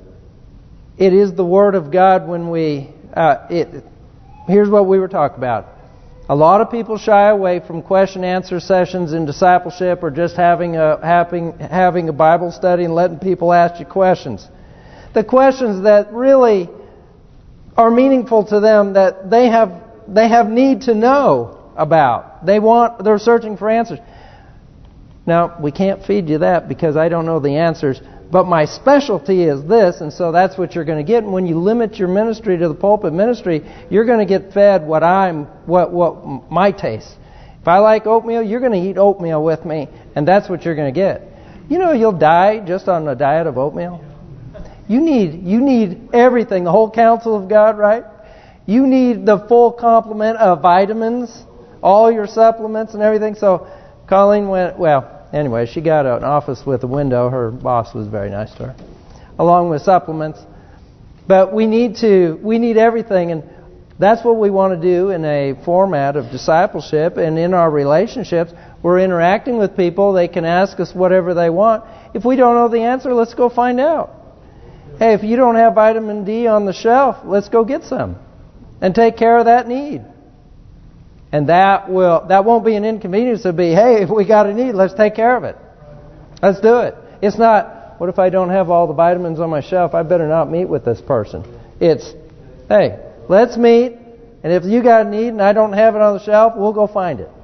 it is the Word of God when we, uh, it. here's what we were talking about. A lot of people shy away from question-answer sessions in discipleship, or just having a having having a Bible study and letting people ask you questions. The questions that really are meaningful to them, that they have they have need to know about. They want, they're searching for answers. Now, we can't feed you that because I don't know the answers. But my specialty is this, and so that's what you're going to get. And when you limit your ministry to the pulpit ministry, you're going to get fed what I'm, what what my taste. If I like oatmeal, you're going to eat oatmeal with me, and that's what you're going to get. You know, you'll die just on a diet of oatmeal. You need you need everything, the whole counsel of God, right? You need the full complement of vitamins, all your supplements and everything. So Colleen went, well, anyway, she got an office with a window. Her boss was very nice to her, along with supplements. But we need to, we need everything, and that's what we want to do in a format of discipleship. And in our relationships, we're interacting with people. They can ask us whatever they want. If we don't know the answer, let's go find out. Hey, if you don't have vitamin D on the shelf, let's go get some and take care of that need. And that will that won't be an inconvenience. It'll be, hey, if we got a need, let's take care of it. Let's do it. It's not, what if I don't have all the vitamins on my shelf? I better not meet with this person. It's, hey, let's meet, and if you got a need and I don't have it on the shelf, we'll go find it.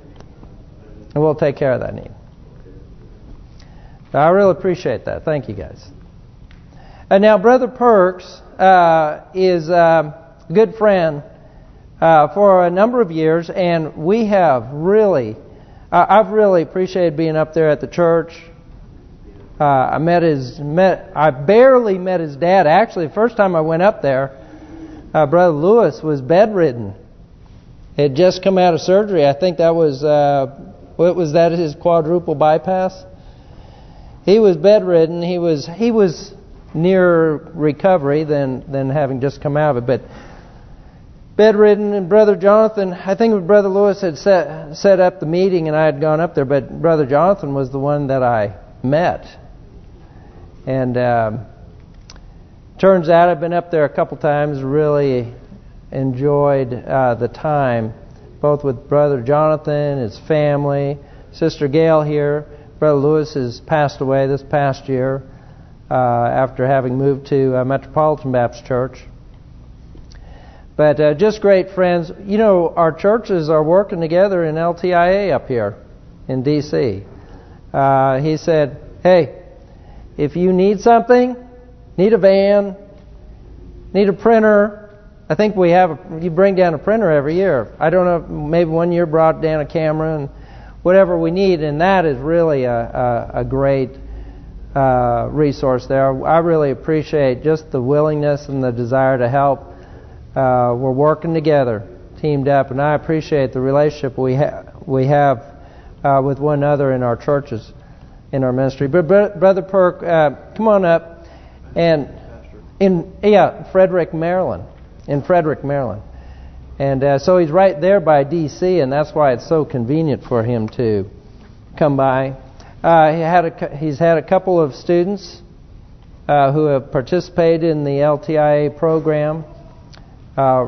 And we'll take care of that need. I really appreciate that. Thank you, guys. And now, Brother Perks uh, is a good friend Uh, for a number of years, and we have really, uh, I've really appreciated being up there at the church. Uh, I met his, met, I barely met his dad. Actually, the first time I went up there, uh, Brother Lewis was bedridden. He had just come out of surgery. I think that was, uh, what was that? His quadruple bypass. He was bedridden. He was he was near recovery than than having just come out of it, but. Bedridden, and Brother Jonathan, I think Brother Lewis had set set up the meeting and I had gone up there, but Brother Jonathan was the one that I met. And um, turns out I've been up there a couple times, really enjoyed uh, the time, both with Brother Jonathan, his family, Sister Gail here. Brother Lewis has passed away this past year uh, after having moved to uh, Metropolitan Baptist Church. But uh, just great friends. You know, our churches are working together in L T I A up here in D C Uh, he said, hey, if you need something, need a van, need a printer, I think we have, a, you bring down a printer every year. I don't know, maybe one year brought down a camera and whatever we need. And that is really a, a, a great uh, resource there. I really appreciate just the willingness and the desire to help. Uh, we're working together, teamed up, and I appreciate the relationship we ha we have uh, with one another in our churches, in our ministry. But Brother Perk, uh, come on up, and in yeah, Frederick, Maryland, in Frederick, Maryland, and uh, so he's right there by D C, and that's why it's so convenient for him to come by. Uh, he had a he's had a couple of students uh, who have participated in the L T I A program. Uh,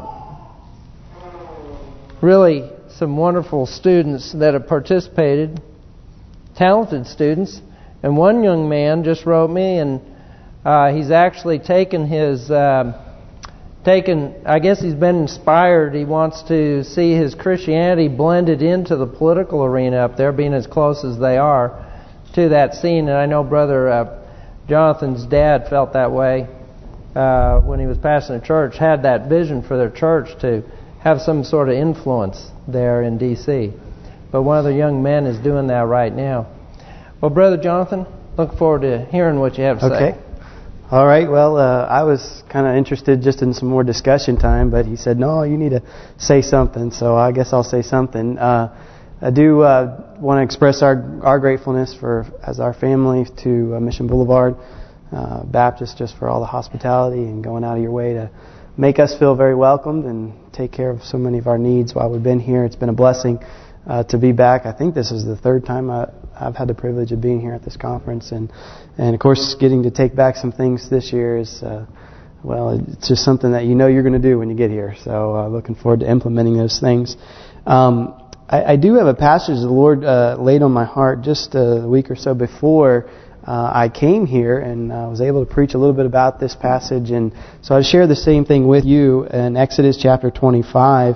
really some wonderful students that have participated, talented students. And one young man just wrote me and Uh, he's actually taken his, um, taken, I guess he's been inspired. He wants to see his Christianity blended into the political arena up there, being as close as they are to that scene. And I know Brother uh, Jonathan's dad felt that way uh, when he was pastoring the church, had that vision for their church to have some sort of influence there in D C But one of the young men is doing that right now. Well, Brother Jonathan, look forward to hearing what you have to okay. say. All right. Well, uh, I was kind of interested just in some more discussion time, but he said, no, you need to say something. So I guess I'll say something. Uh, I do uh, want to express our our gratefulness for, as our family, to uh, Mission Boulevard uh, Baptist, just for all the hospitality and going out of your way to make us feel very welcomed and take care of so many of our needs while we've been here. It's been a blessing uh, to be back. I think this is the third time I, I've had the privilege of being here at this conference. And, and of course, getting to take back some things this year is, uh, well, it's just something that you know you're going to do when you get here. So uh, looking forward to implementing those things. Um, I, I do have a passage the Lord uh, laid on my heart just a week or so before Uh, I came here, and I uh, was able to preach a little bit about this passage. And so I share the same thing with you in Exodus chapter twenty-five.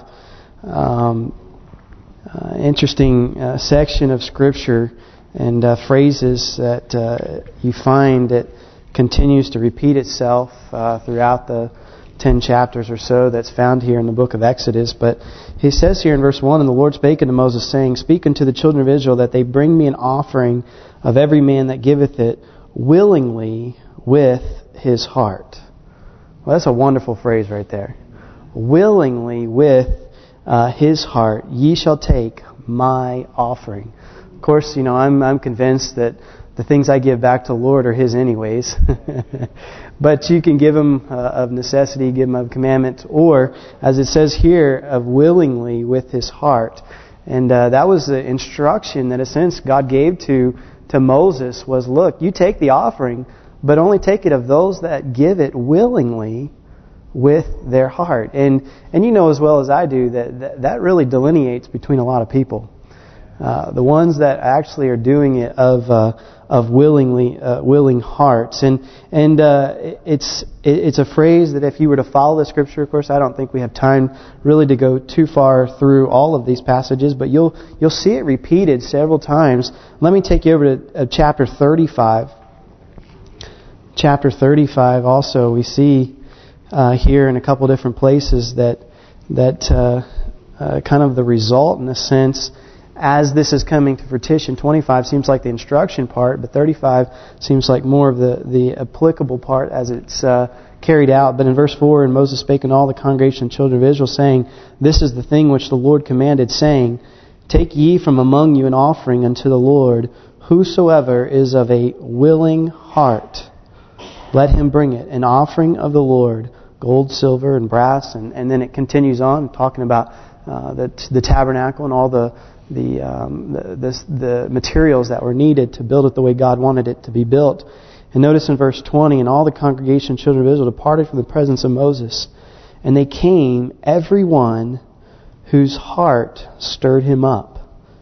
Um, uh, interesting uh, section of Scripture and uh, phrases that uh, you find that continues to repeat itself uh, throughout the ten chapters or so that's found here in the book of Exodus. But he says here in verse one, "And the Lord spake unto Moses, saying, Speak unto the children of Israel that they bring me an offering of every man that giveth it willingly with his heart." Well, that's a wonderful phrase right there. Willingly with uh, his heart, ye shall take my offering. Of course, you know, I'm I'm convinced that the things I give back to the Lord are His anyways. But you can give Him uh, of necessity, give Him of commandment, or, as it says here, of willingly with His heart. And uh, that was the instruction that, in a sense, God gave to to Moses was, look, you take the offering, but only take it of those that give it willingly with their heart. And and you know as well as I do that that, that really delineates between a lot of people. Uh, the ones that actually are doing it of uh, of willingly uh, willing hearts, and and uh, it's it's a phrase that if you were to follow the Scripture, of course, I don't think we have time really to go too far through all of these passages, but you'll you'll see it repeated several times. Let me take you over to uh, chapter thirty-five. Chapter thirty-five. Also, we see uh, here in a couple different places that that uh, uh, kind of the result, in a sense, as this is coming to fruition. Twenty-five seems like the instruction part, but thirty-five seems like more of the, the applicable part as it's uh, carried out. But in verse four, "And Moses spake unto all the congregation of children of Israel, saying, This is the thing which the Lord commanded, saying, Take ye from among you an offering unto the Lord, whosoever is of a willing heart, let him bring it, an offering of the Lord, gold, silver, and brass." And, and then it continues on, talking about uh, the, the tabernacle and all the the, um, the, the the materials that were needed to build it the way God wanted it to be built. And notice in verse twenty, "And all the congregation of children of Israel departed from the presence of Moses, and they came, every one whose heart stirred him up,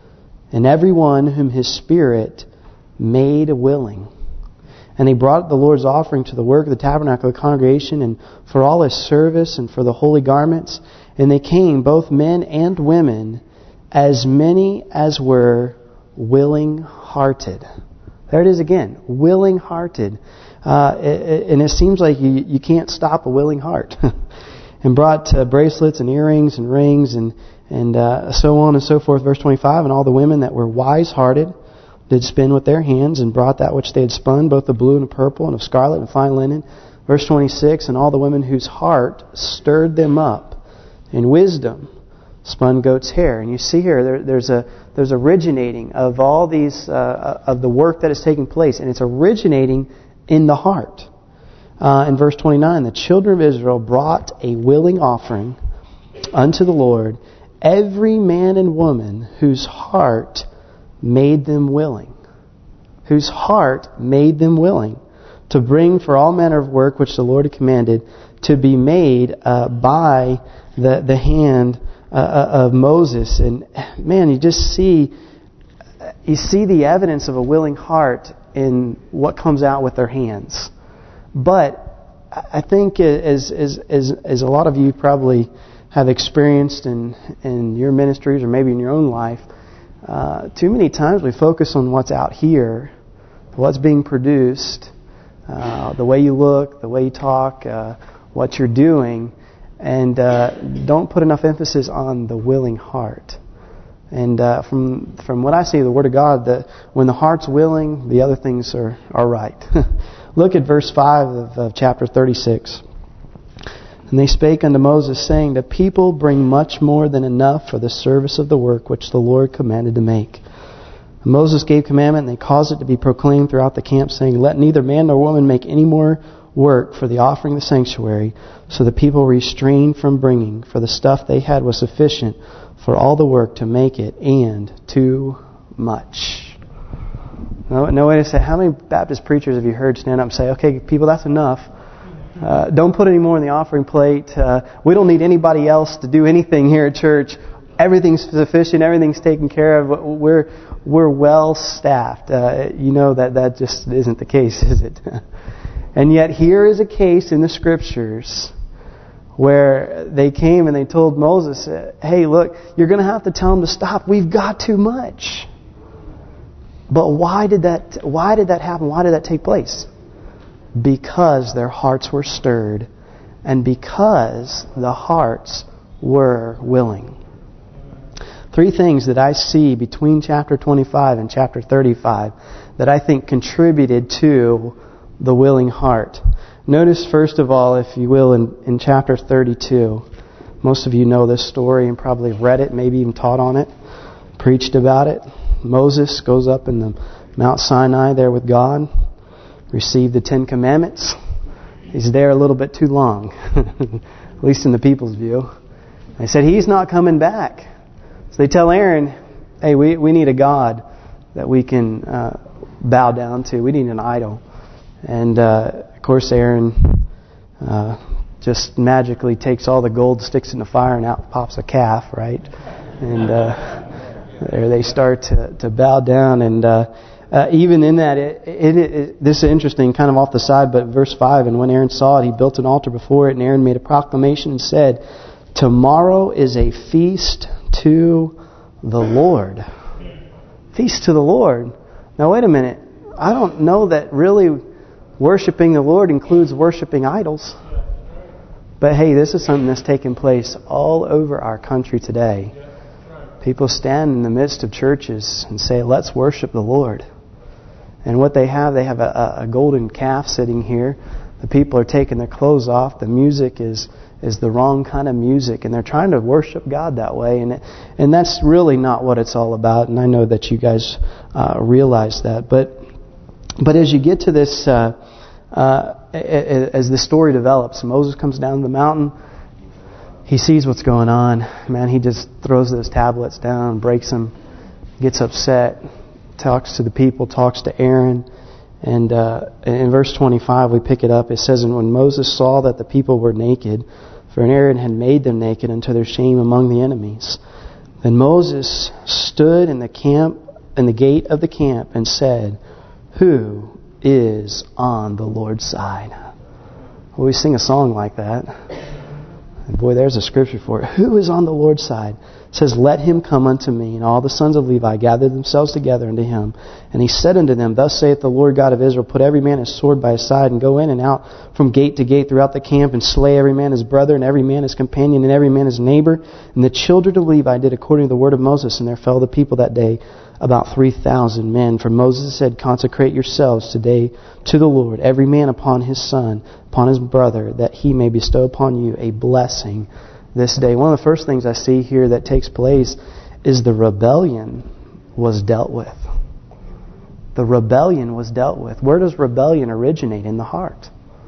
and every one whom his spirit made willing. And they brought the Lord's offering to the work of the tabernacle of the congregation, and for all his service, and for the holy garments. And they came, both men and women, as many as were willing-hearted." There it is again, willing-hearted. Uh, and it seems like you, you can't stop a willing heart. "And brought uh, bracelets and earrings and rings and and uh, so on and so forth." Verse twenty-five, "And all the women that were wise-hearted did spin with their hands, and brought that which they had spun, both of blue and of purple, and of scarlet and fine linen." Verse twenty-six, "And all the women whose heart stirred them up in wisdom spun goat's hair." And you see here, there, there's a there's originating of all these uh, of the work that is taking place, and it's originating in the heart. Uh, in verse twenty-nine, "The children of Israel brought a willing offering unto the Lord, every man and woman whose heart made them willing." Whose heart made them willing to bring for all manner of work which the Lord had commanded, to be made uh, by the the hand Uh, of Moses. And man, you just see you see the evidence of a willing heart in what comes out with their hands. But I think as, as, as, as a lot of you probably have experienced in, in your ministries or maybe in your own life, uh, too many times we focus on what's out here, what's being produced, uh, the way you look, the way you talk, uh, what you're doing, and uh, don't put enough emphasis on the willing heart. And uh, from from what I see of the Word of God, that when the heart's willing, the other things are, are right. Look at verse five of, of chapter thirty-six. And they spake unto Moses, saying, the people bring much more than enough for the service of the work which the Lord commanded to make. And Moses gave commandment, and they caused it to be proclaimed throughout the camp, saying, let neither man nor woman make any more work for the offering of the sanctuary. So the people restrained from bringing, for the stuff they had was sufficient for all the work to make it, and too much. No, no way to say, how many Baptist preachers have you heard stand up and say, okay, people, that's enough. Uh, don't put any more in the offering plate. Uh, we don't need anybody else to do anything here at church. Everything's sufficient. Everything's taken care of. We're we're well staffed. Uh, you know that that just isn't the case, is it? And yet here is a case in the Scriptures where they came and they told Moses, hey, look, you're going to have to tell them to stop. We've got too much. But why did that why did that happen? Why did that take place? Because their hearts were stirred, and because the hearts were willing. Three things that I see between chapter twenty-five and chapter thirty-five that I think contributed to the willing heart. Notice, first of all, if you will, in, in chapter thirty-two, most of you know this story and probably read it, maybe even taught on it, preached about it. Moses goes up in the Mount Sinai there with God, received the Ten Commandments. He's there a little bit too long, at least in the people's view. They said, he's not coming back. So they tell Aaron, hey, we, we need a God that we can uh, bow down to. We need an idol. And, uh, of course, Aaron uh, just magically takes all the gold, sticks it in the fire, and out pops a calf, right? And uh, there they start to, to bow down. And uh, uh, even in that, it, it, it, this is interesting, kind of off the side, but verse five, and when Aaron saw it, he built an altar before it, and Aaron made a proclamation and said, tomorrow is a feast to the Lord. Feast to the Lord. Now, wait a minute. I don't know that really worshiping the Lord includes worshiping idols. But hey, this is something that's taking place all over our country today. People stand in the midst of churches and say, let's worship the Lord. And what they have, they have a, a golden calf sitting here. The people are taking their clothes off. The music is is the wrong kind of music. And they're trying to worship God that way. And, it, and that's really not what it's all about. And I know that you guys uh, realize that. But But as you get to this, uh, uh, as the story develops, Moses comes down the mountain. He sees what's going on. Man, he just throws those tablets down, breaks them, gets upset, talks to the people, talks to Aaron. And uh, in verse twenty-five, we pick it up. It says, and when Moses saw that the people were naked, for Aaron had made them naked unto their shame among the enemies, then Moses stood in the camp, in the gate of the camp, and said, who is on the Lord's side? Well, we sing a song like that. And boy, there's a scripture for it. Who is on the Lord's side? It says, let him come unto me. And all the sons of Levi gathered themselves together unto him. And he said unto them, thus saith the Lord God of Israel, put every man his sword by his side, and go in and out from gate to gate throughout the camp, and slay every man his brother, and every man his companion, and every man his neighbor. And the children of Levi did according to the word of Moses, and there fell the people that day about three thousand men. For Moses said, consecrate yourselves today to the Lord, every man upon his son, upon his brother, that he may bestow upon you a blessing this day. One of the first things I see here that takes place is the rebellion was dealt with. The rebellion was dealt with. Where does rebellion originate? In the heart.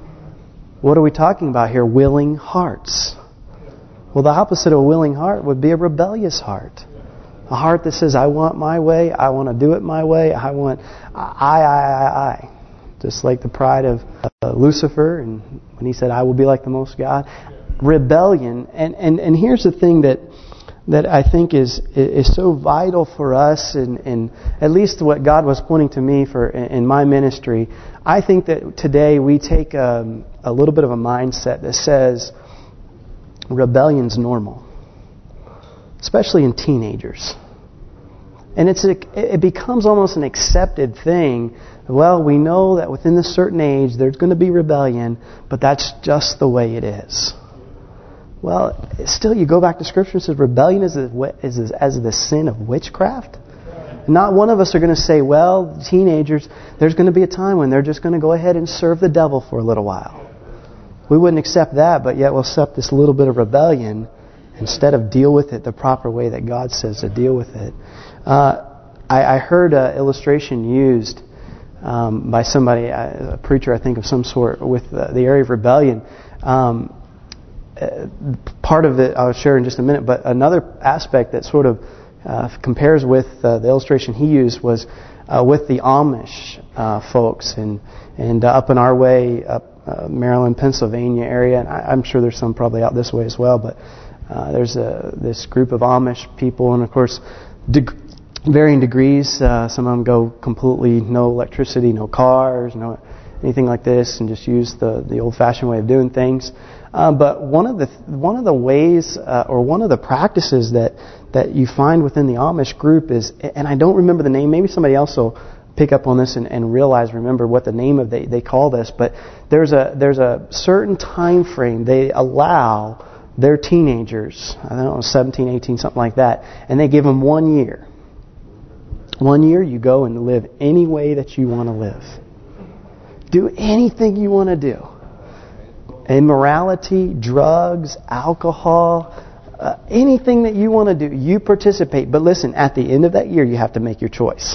What are we talking about here? Willing hearts. Well, the opposite of a willing heart would be a rebellious heart. A heart that says, I want my way, I want to do it my way, I want, I, I, I, I. Just like the pride of uh, Lucifer, and when he said, I will be like the most God. Rebellion. And, and, and here's the thing that that I think is is so vital for us, and, and at least what God was pointing to me for in my ministry. I think that today we take a, a little bit of a mindset that says rebellion's normal, especially in teenagers. And it's a, it becomes almost an accepted thing. Well, we know that within a certain age there's going to be rebellion, but that's just the way it is. Well, still, you go back to Scripture and says rebellion is, a, is as the sin of witchcraft. Not one of us are going to say, well, teenagers, there's going to be a time when they're just going to go ahead and serve the devil for a little while. We wouldn't accept that, but yet we'll accept this little bit of rebellion instead of deal with it the proper way that God says to deal with it. Uh, I, I heard an illustration used um, by somebody, a preacher, I think, of some sort, with the, the area of rebellion. Um, uh, part of it I'll share in just a minute, but another aspect that sort of uh, compares with uh, the illustration he used was uh, with the Amish uh, folks, and and uh, up in our way, up uh, Maryland, Pennsylvania area, and I, I'm sure there's some probably out this way as well, but uh, there's a, this group of Amish people, and of course, deg- varying degrees. Uh, some of them go completely no electricity, no cars, no anything like this, and just use the the old-fashioned way of doing things. Uh, but one of the one of the ways, uh, or one of the practices that that you find within the Amish group is, and I don't remember the name. Maybe somebody else will pick up on this and, and realize, remember what the name of they they call this. But there's a there's a certain time frame they allow their teenagers. I don't know, seventeen, eighteen, something like that, and they give them one year. One year, you go and live any way that you want to live. Do anything you want to do. Immorality, drugs, alcohol, uh, anything that you want to do, you participate. But listen, at the end of that year, you have to make your choice.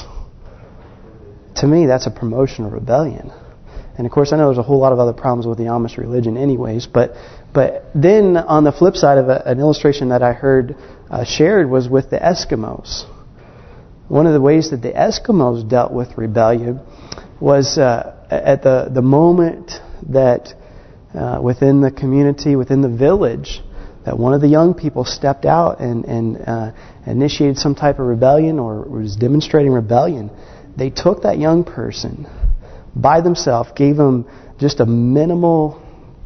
To me, that's a promotion of rebellion. And of course, I know there's a whole lot of other problems with the Amish religion anyways. But but then on the flip side of a, an illustration that I heard uh, shared was with the Eskimos. One of the ways that the Eskimos dealt with rebellion was uh, at the, the moment that uh, within the community, within the village, that one of the young people stepped out and, and uh, initiated some type of rebellion or was demonstrating rebellion. They took that young person by themselves, gave them just a minimal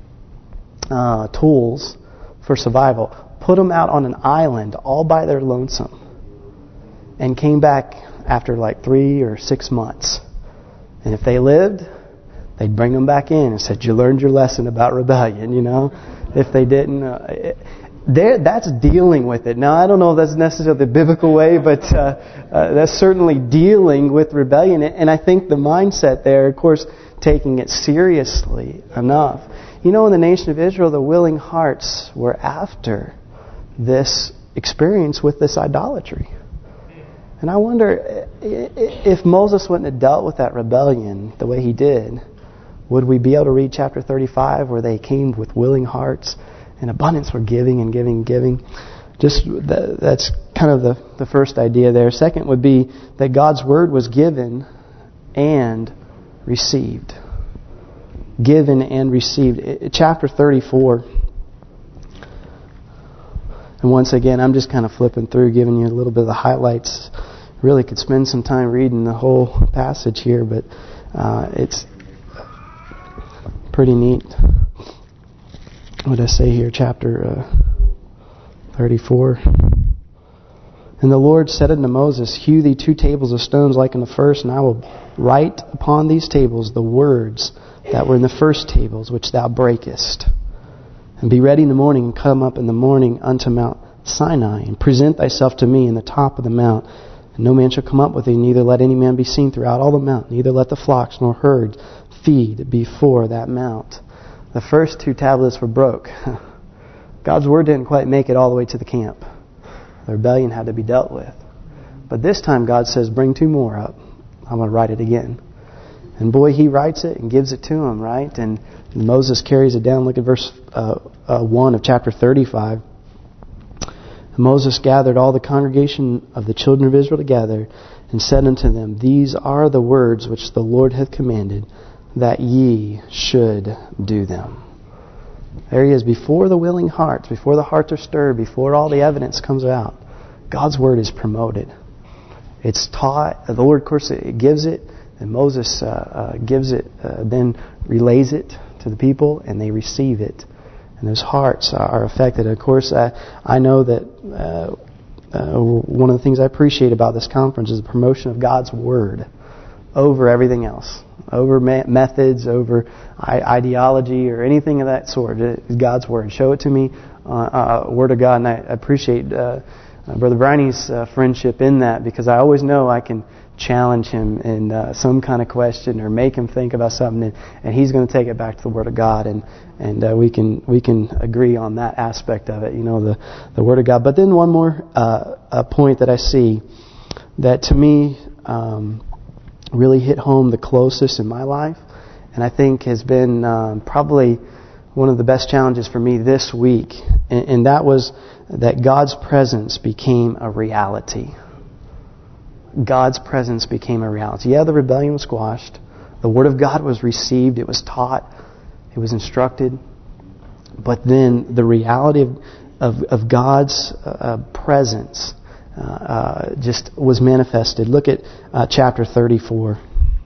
uh, tools for survival, put them out on an island all by their lonesome, and came back after like three or six months. And if they lived, they'd bring them back in and said, you learned your lesson about rebellion, you know. If they didn't, uh, it, that's dealing with it. Now, I don't know if that's necessarily the biblical way, but uh, uh, that's certainly dealing with rebellion. And I think the mindset there, of course, taking it seriously enough. You know, in the nation of Israel, the willing hearts were after this experience with this idolatry. And I wonder, if Moses wouldn't have dealt with that rebellion the way he did, would we be able to read chapter thirty-five where they came with willing hearts and abundance were giving and giving and giving? Just that, that's kind of the, the first idea there. Second would be that God's word was given and received. Given and received. Chapter thirty-four. And once again, I'm just kind of flipping through, giving you a little bit of the highlights. Really could spend some time reading the whole passage here, but uh, it's pretty neat. What did I say here? Chapter uh, thirty-four. And the Lord said unto Moses, hew thee two tables of stones like in the first, and I will write upon these tables the words that were in the first tables, which thou breakest. And be ready in the morning, and come up in the morning unto Mount Sinai, and present thyself to me in the top of the mount. And no man shall come up with thee, neither let any man be seen throughout all the mount, neither let the flocks nor herds feed before that mount. The first two tablets were broke. God's word didn't quite make it all the way to the camp. The rebellion had to be dealt with. But this time God says, bring two more up. I'm going to write it again. And boy, he writes it and gives it to him, right? And Moses carries it down. Look at verse uh, uh, one of chapter thirty-five. Moses gathered all the congregation of the children of Israel together and said unto them, these are the words which the Lord hath commanded, that ye should do them. There he is, before the willing hearts, before the hearts are stirred, before all the evidence comes out. God's Word is promoted. It's taught. The Lord, of course, it gives it. And Moses uh, uh, gives it, uh, then relays it to the people, and they receive it. And those hearts are affected. Of course, I, I know that uh, uh, one of the things I appreciate about this conference is the promotion of God's Word over everything else. Over me- methods, over I- ideology, or anything of that sort. It's God's Word. Show it to me, uh, uh, Word of God. And I appreciate uh, uh, Brother Briney's uh, friendship in that, because I always know I can challenge him in uh, some kind of question or make him think about something, and, and he's going to take it back to the Word of God, and and uh, we can we can agree on that aspect of it, you know, the the Word of God. But then one more uh, a point that I see that to me um, really hit home the closest in my life, and I think has been um, probably one of the best challenges for me this week, and, and that was that God's presence became a reality. God's presence became a reality. Yeah, the rebellion was squashed. The Word of God was received. It was taught. It was instructed. But then the reality of of, of God's uh, presence uh, uh, just was manifested. Look at uh, chapter thirty-four.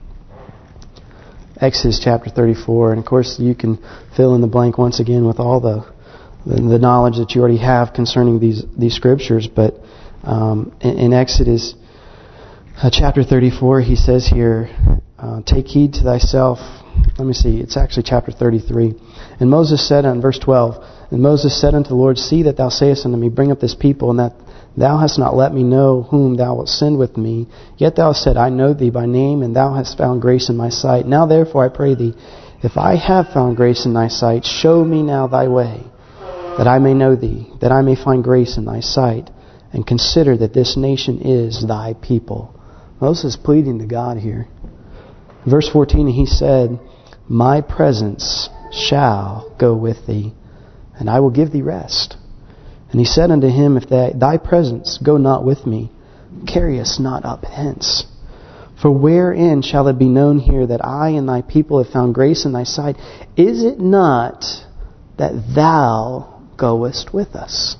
Exodus chapter thirty-four. And of course you can fill in the blank once again with all the the, the knowledge that you already have concerning these, these scriptures. But um, in, in Exodus Uh, chapter thirty-four, he says here, uh, take heed to thyself. Let me see, it's actually chapter thirty-three. And Moses said on verse twelve, and Moses said unto the Lord, see that thou sayest unto me, bring up this people, and that thou hast not let me know whom thou wilt send with me. Yet thou hast said, I know thee by name, and thou hast found grace in my sight. Now therefore I pray thee, if I have found grace in thy sight, show me now thy way, that I may know thee, that I may find grace in thy sight, and consider that this nation is thy people. Moses is pleading to God here. Verse fourteen, he said, my presence shall go with thee, and I will give thee rest. And he said unto him, if thy, thy presence go not with me, carry us not up hence. For wherein shall it be known here that I and thy people have found grace in thy sight? Is it not that thou goest with us?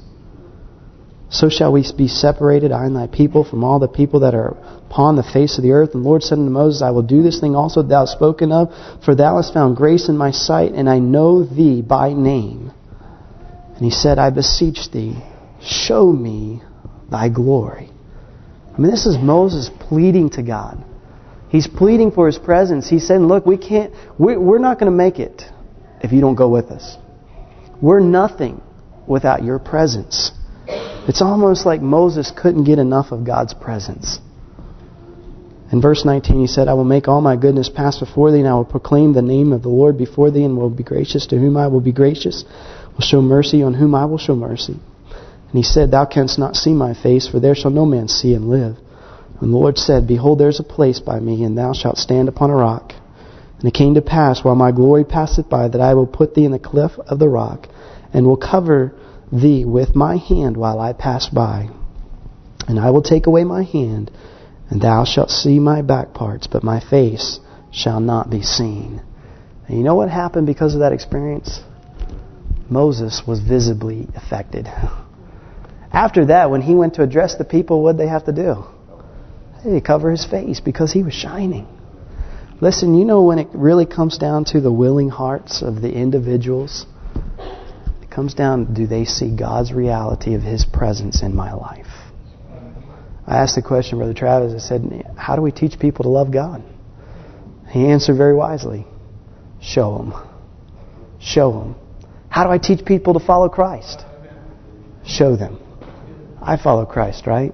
So shall we be separated, I and thy people, from all the people that are upon the face of the earth. And the Lord said unto Moses, I will do this thing also that thou hast spoken of, for thou hast found grace in my sight, and I know thee by name. And he said, I beseech thee, show me thy glory. I mean, this is Moses pleading to God. He's pleading for his presence. He's saying, look, we can't, we're not going to make it if you don't go with us. We're nothing without your presence. It's almost like Moses couldn't get enough of God's presence. In verse nineteen, he said, I will make all my goodness pass before thee, and I will proclaim the name of the Lord before thee, and will be gracious to whom I will be gracious, will show mercy on whom I will show mercy. And he said, thou canst not see my face, for there shall no man see and live. And the Lord said, behold, there is a place by me, and thou shalt stand upon a rock. And it came to pass, while my glory passeth by, that I will put thee in the cleft of the rock, and will cover thee with my hand while I pass by. And I will take away my hand, and thou shalt see my back parts, but my face shall not be seen. And you know what happened because of that experience? Moses was visibly affected. After that, when he went to address the people, what did they have to do? They had to cover his face because he was shining. Listen, you know when it really comes down to the willing hearts of the individuals, it comes down, do they see God's reality of His presence in my life? I asked the question, Brother Travis, I said, how do we teach people to love God? He answered very wisely, show them. Show them. How do I teach people to follow Christ? Show them. I follow Christ, right?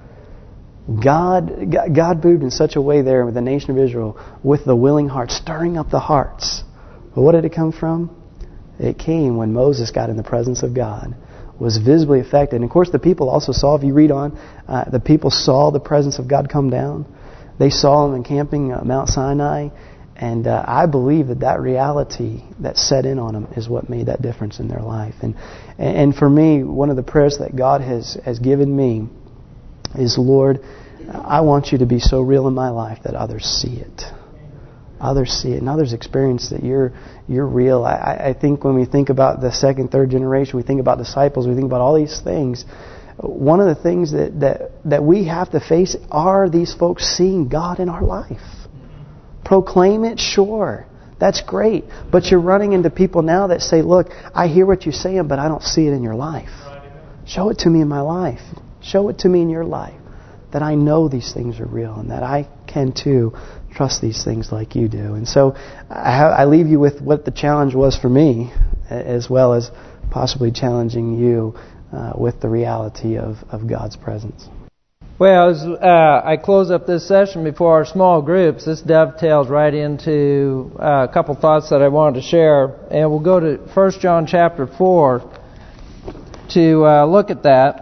God, God moved in such a way there with the nation of Israel with the willing heart, stirring up the hearts. But what did it come from? It came when Moses got in the presence of God, was visibly affected. And of course the people also saw, if you read on, uh, the people saw the presence of God come down. They saw Him encamping uh, Mount Sinai. And uh, I believe that that reality that set in on them is what made that difference in their life. And and for me, one of the prayers that God has, has given me is, Lord, I want you to be so real in my life that others see it. others see it and others experience that you're you're real. I, I think when we think about the second, third generation, we think about disciples, we think about all these things. One of the things that, that, that we have to face are these folks seeing God in our life. Proclaim it, sure. That's great. But you're running into people now that say, look, I hear what you're saying, but I don't see it in your life. Show it to me in my life. Show it to me in your life. That I know these things are real and that I can too trust these things like you do. And so I, ha- I leave you with what the challenge was for me, as well as possibly challenging you uh, with the reality of, of God's presence. Well, as uh, I close up this session before our small groups, this dovetails right into uh, a couple thoughts that I wanted to share. And we'll go to First John chapter four to uh, look at that.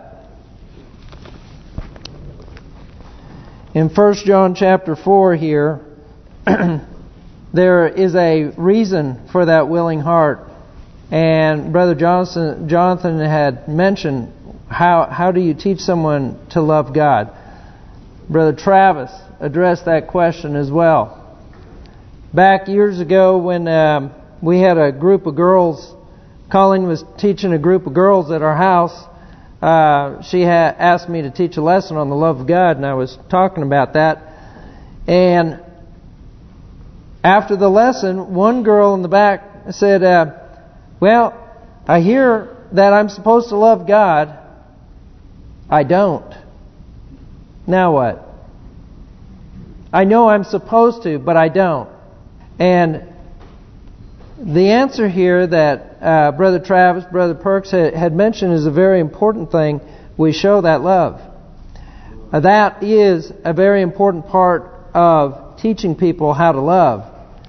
In First John chapter four here, there is a reason for that willing heart. And Brother Jonathan, Jonathan had mentioned, how how do you teach someone to love God? Brother Travis addressed that question as well. Back years ago when um, we had a group of girls, Colleen was teaching a group of girls at our house. Uh, she had asked me to teach a lesson on the love of God, and I was talking about that. And after the lesson, one girl in the back said, uh, well, I hear that I'm supposed to love God. I don't. Now what? I know I'm supposed to, but I don't. And the answer here that uh, Brother Travis, Brother Perks had, had mentioned is a very important thing. We show that love. Uh, that is a very important part of teaching people how to love.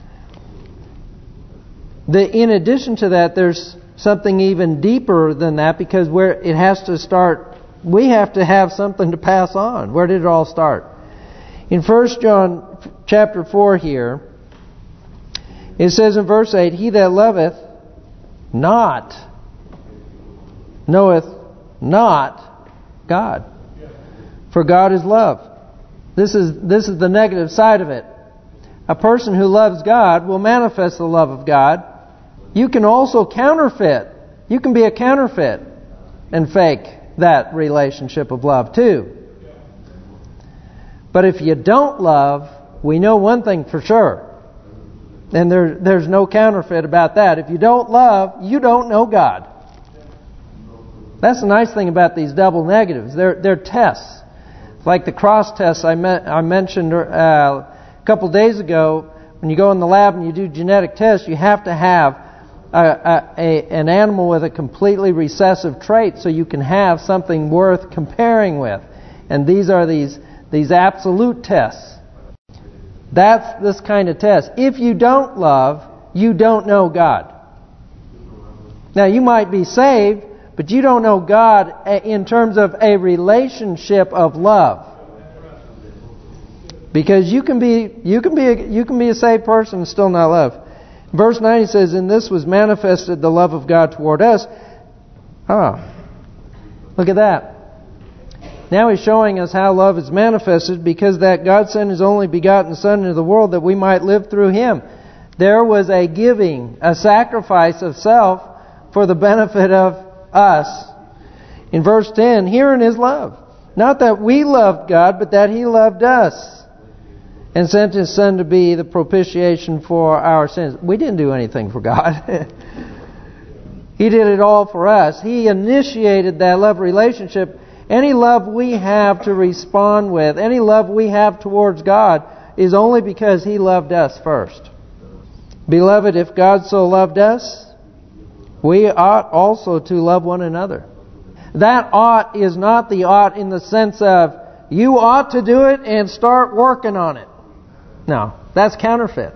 The, in addition to that, there's something even deeper than that, because where it has to start, we have to have something to pass on. Where did it all start? In First John chapter four here, it says in verse eight, he that loveth not knoweth not God, for God is love. This is this is the negative side of it. A person who loves God will manifest the love of God. You can also counterfeit. You can be a counterfeit and fake that relationship of love too. But if you don't love, we know one thing for sure. And there, there's no counterfeit about that. If you don't love, you don't know God. That's the nice thing about these double negatives. They're they're tests. Like the cross tests I, me, I mentioned uh, a couple days ago. When you go in the lab and you do genetic tests, you have to have a, a, a, an animal with a completely recessive trait so you can have something worth comparing with. And these are these these absolute tests. That's this kind of test. If you don't love, you don't know God. Now, you might be saved, but you don't know God in terms of a relationship of love. Because you can be you can be a, you can be a saved person and still not love. Verse nine says, "In this was manifested the love of God toward us." Ah, look at that. Now he's showing us how love is manifested, because that God sent His only begotten Son into the world that we might live through Him. There was a giving, a sacrifice of self for the benefit of us. In verse ten, herein is love. Not that we loved God, but that He loved us and sent His Son to be the propitiation for our sins. We didn't do anything for God. He did it all for us. He initiated that love relationship. Any love we have to respond with, any love we have towards God, is only because He loved us first. Beloved, if God so loved us, we ought also to love one another. That ought is not the ought in the sense of, you ought to do it and start working on it. No, that's counterfeit.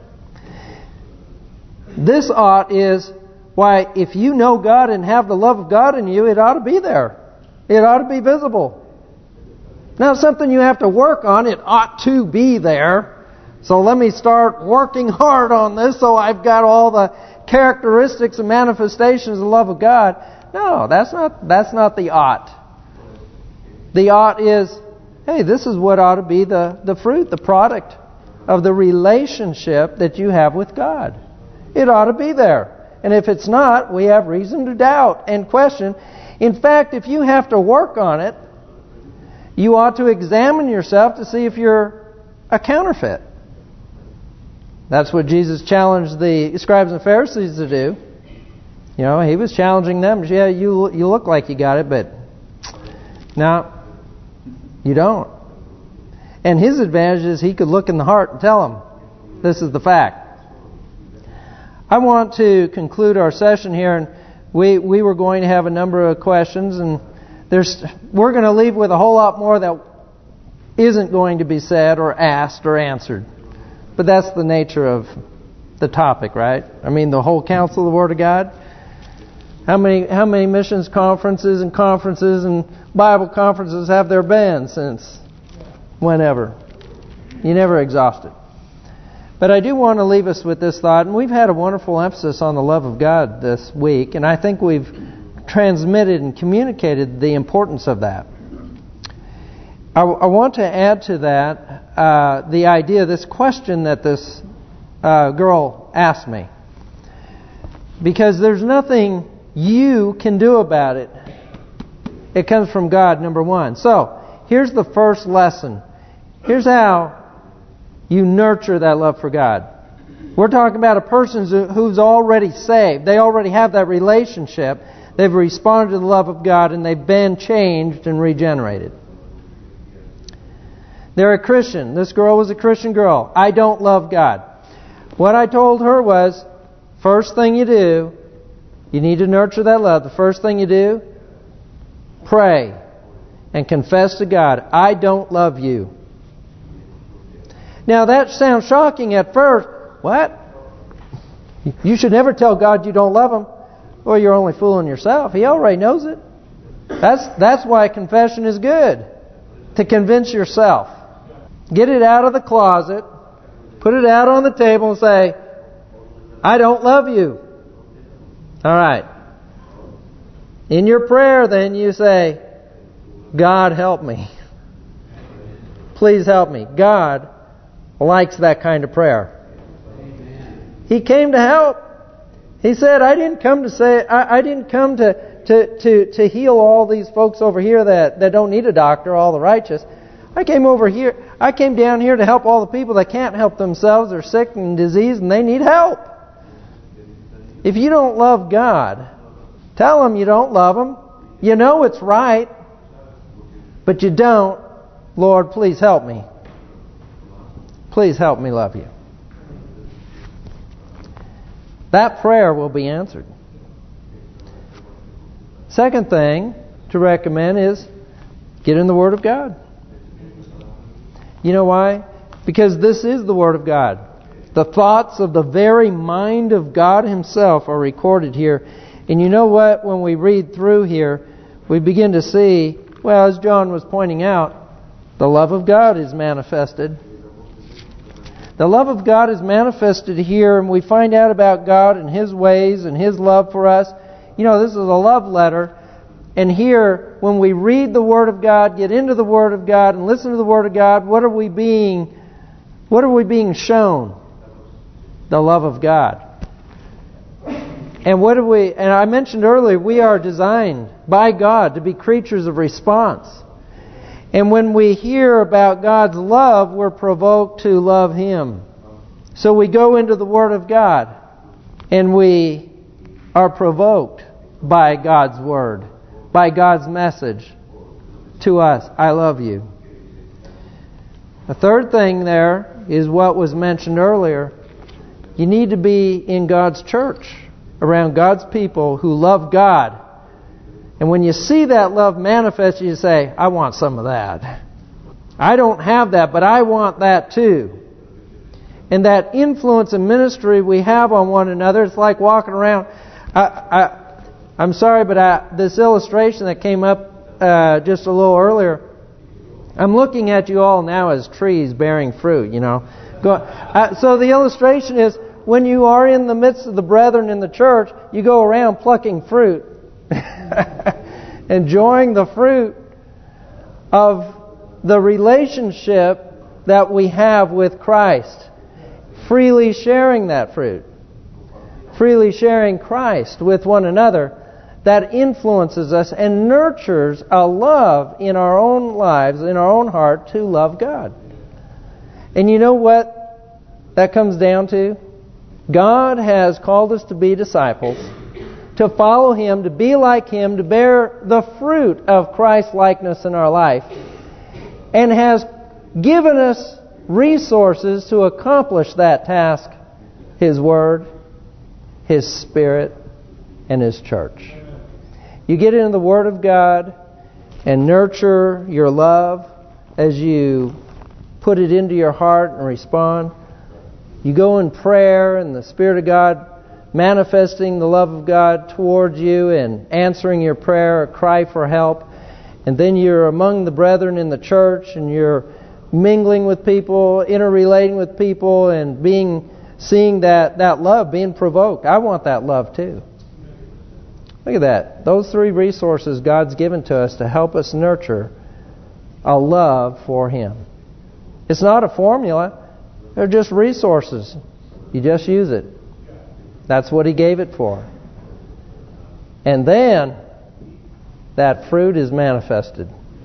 This ought is, why, if you know God and have the love of God in you, it ought to be there. It ought to be visible. Now, it's something you have to work on. It ought to be there. So let me start working hard on this so I've got all the characteristics and manifestations of the love of God. No, that's not that's not the ought. The ought is, hey, this is what ought to be the, the fruit, the product of the relationship that you have with God. It ought to be there. And if it's not, we have reason to doubt and question. In fact, if you have to work on it, you ought to examine yourself to see if you're a counterfeit. That's what Jesus challenged the scribes and Pharisees to do. You know, he was challenging them. Yeah, you you look like you got it, but no, you don't. And his advantage is he could look in the heart and tell them, this is the fact. I want to conclude our session here, and we we were going to have a number of questions, and there's we're going to leave with a whole lot more that isn't going to be said or asked or answered. But that's the nature of the topic, right? I mean, the whole counsel of the Word of God. How many how many missions conferences and conferences and Bible conferences have there been since whenever? You never exhaust it. But I do want to leave us with this thought, and we've had a wonderful emphasis on the love of God this week, and I think we've transmitted and communicated the importance of that. I, I want to add to that uh, the idea, this question that this uh, girl asked me. Because there's nothing you can do about it. It comes from God, number one. So, here's the first lesson. Here's how you nurture that love for God. We're talking about a person who's already saved. They already have that relationship. They've responded to the love of God, and they've been changed and regenerated. They're a Christian. This girl was a Christian girl. I don't love God. What I told her was, first thing you do, you need to nurture that love. The first thing you do, pray and confess to God, I don't love you. Now that sounds shocking at first. What? You should never tell God you don't love Him. Well, you're only fooling yourself. He already knows it. That's that's why confession is good. To convince yourself. Get it out of the closet. Put it out on the table and say, I don't love you. All right. In your prayer then you say, God help me. Please help me. God likes that kind of prayer. He came to help. He said, I didn't come to say, I, I didn't come to, to, to, to heal all these folks over here that, that don't need a doctor, all the righteous. I came over here, I came down here to help all the people that can't help themselves. They're sick and diseased and they need help. If you don't love God, tell Him you don't love Him. You know it's right, but you don't. Lord, please help me. Please help me love you. That prayer will be answered. Second thing to recommend is get in the Word of God. You know why? Because this is the Word of God. The thoughts of the very mind of God Himself are recorded here. And you know what? When we read through here, we begin to see, well, as John was pointing out, the love of God is manifested. The love of God is manifested here, and we find out about God and His ways and His love for us. You know, this is a love letter. And here, when we read the Word of God, get into the Word of God, and listen to the Word of God, what are we being, what are we being shown? The love of God. And what do we? And I mentioned earlier, we are designed by God to be creatures of response. And when we hear about God's love, we're provoked to love Him. So we go into the Word of God, and we are provoked by God's Word, by God's message to us. I love you. The third thing there is what was mentioned earlier. You need to be in God's church, around God's people who love God. And when you see that love manifest, you say, I want some of that. I don't have that, but I want that too. And that influence and ministry we have on one another, it's like walking around. I, I, I'm sorry, but I, this illustration that came up uh, just a little earlier, I'm looking at you all now as trees bearing fruit, you know. Go, uh, so the illustration is, when you are in the midst of the brethren in the church, you go around plucking fruit. Enjoying the fruit of the relationship that we have with Christ. Freely sharing that fruit. Freely sharing Christ with one another. That influences us and nurtures a love in our own lives, in our own heart, to love God. And you know what that comes down to? God has called us to be disciples, to follow Him, to be like Him, to bear the fruit of Christ-likeness in our life, and has given us resources to accomplish that task: His Word, His Spirit, and His church. You get into the Word of God and nurture your love as you put it into your heart and respond. You go in prayer and the Spirit of God manifesting the love of God towards you and answering your prayer, a cry for help. And then you're among the brethren in the church and you're mingling with people, interrelating with people, and being seeing that, that love being provoked. I want that love too. Look at that. Those three resources God's given to us to help us nurture a love for Him. It's not a formula. They're just resources. You just use it. That's what He gave it for. And then that fruit is manifested.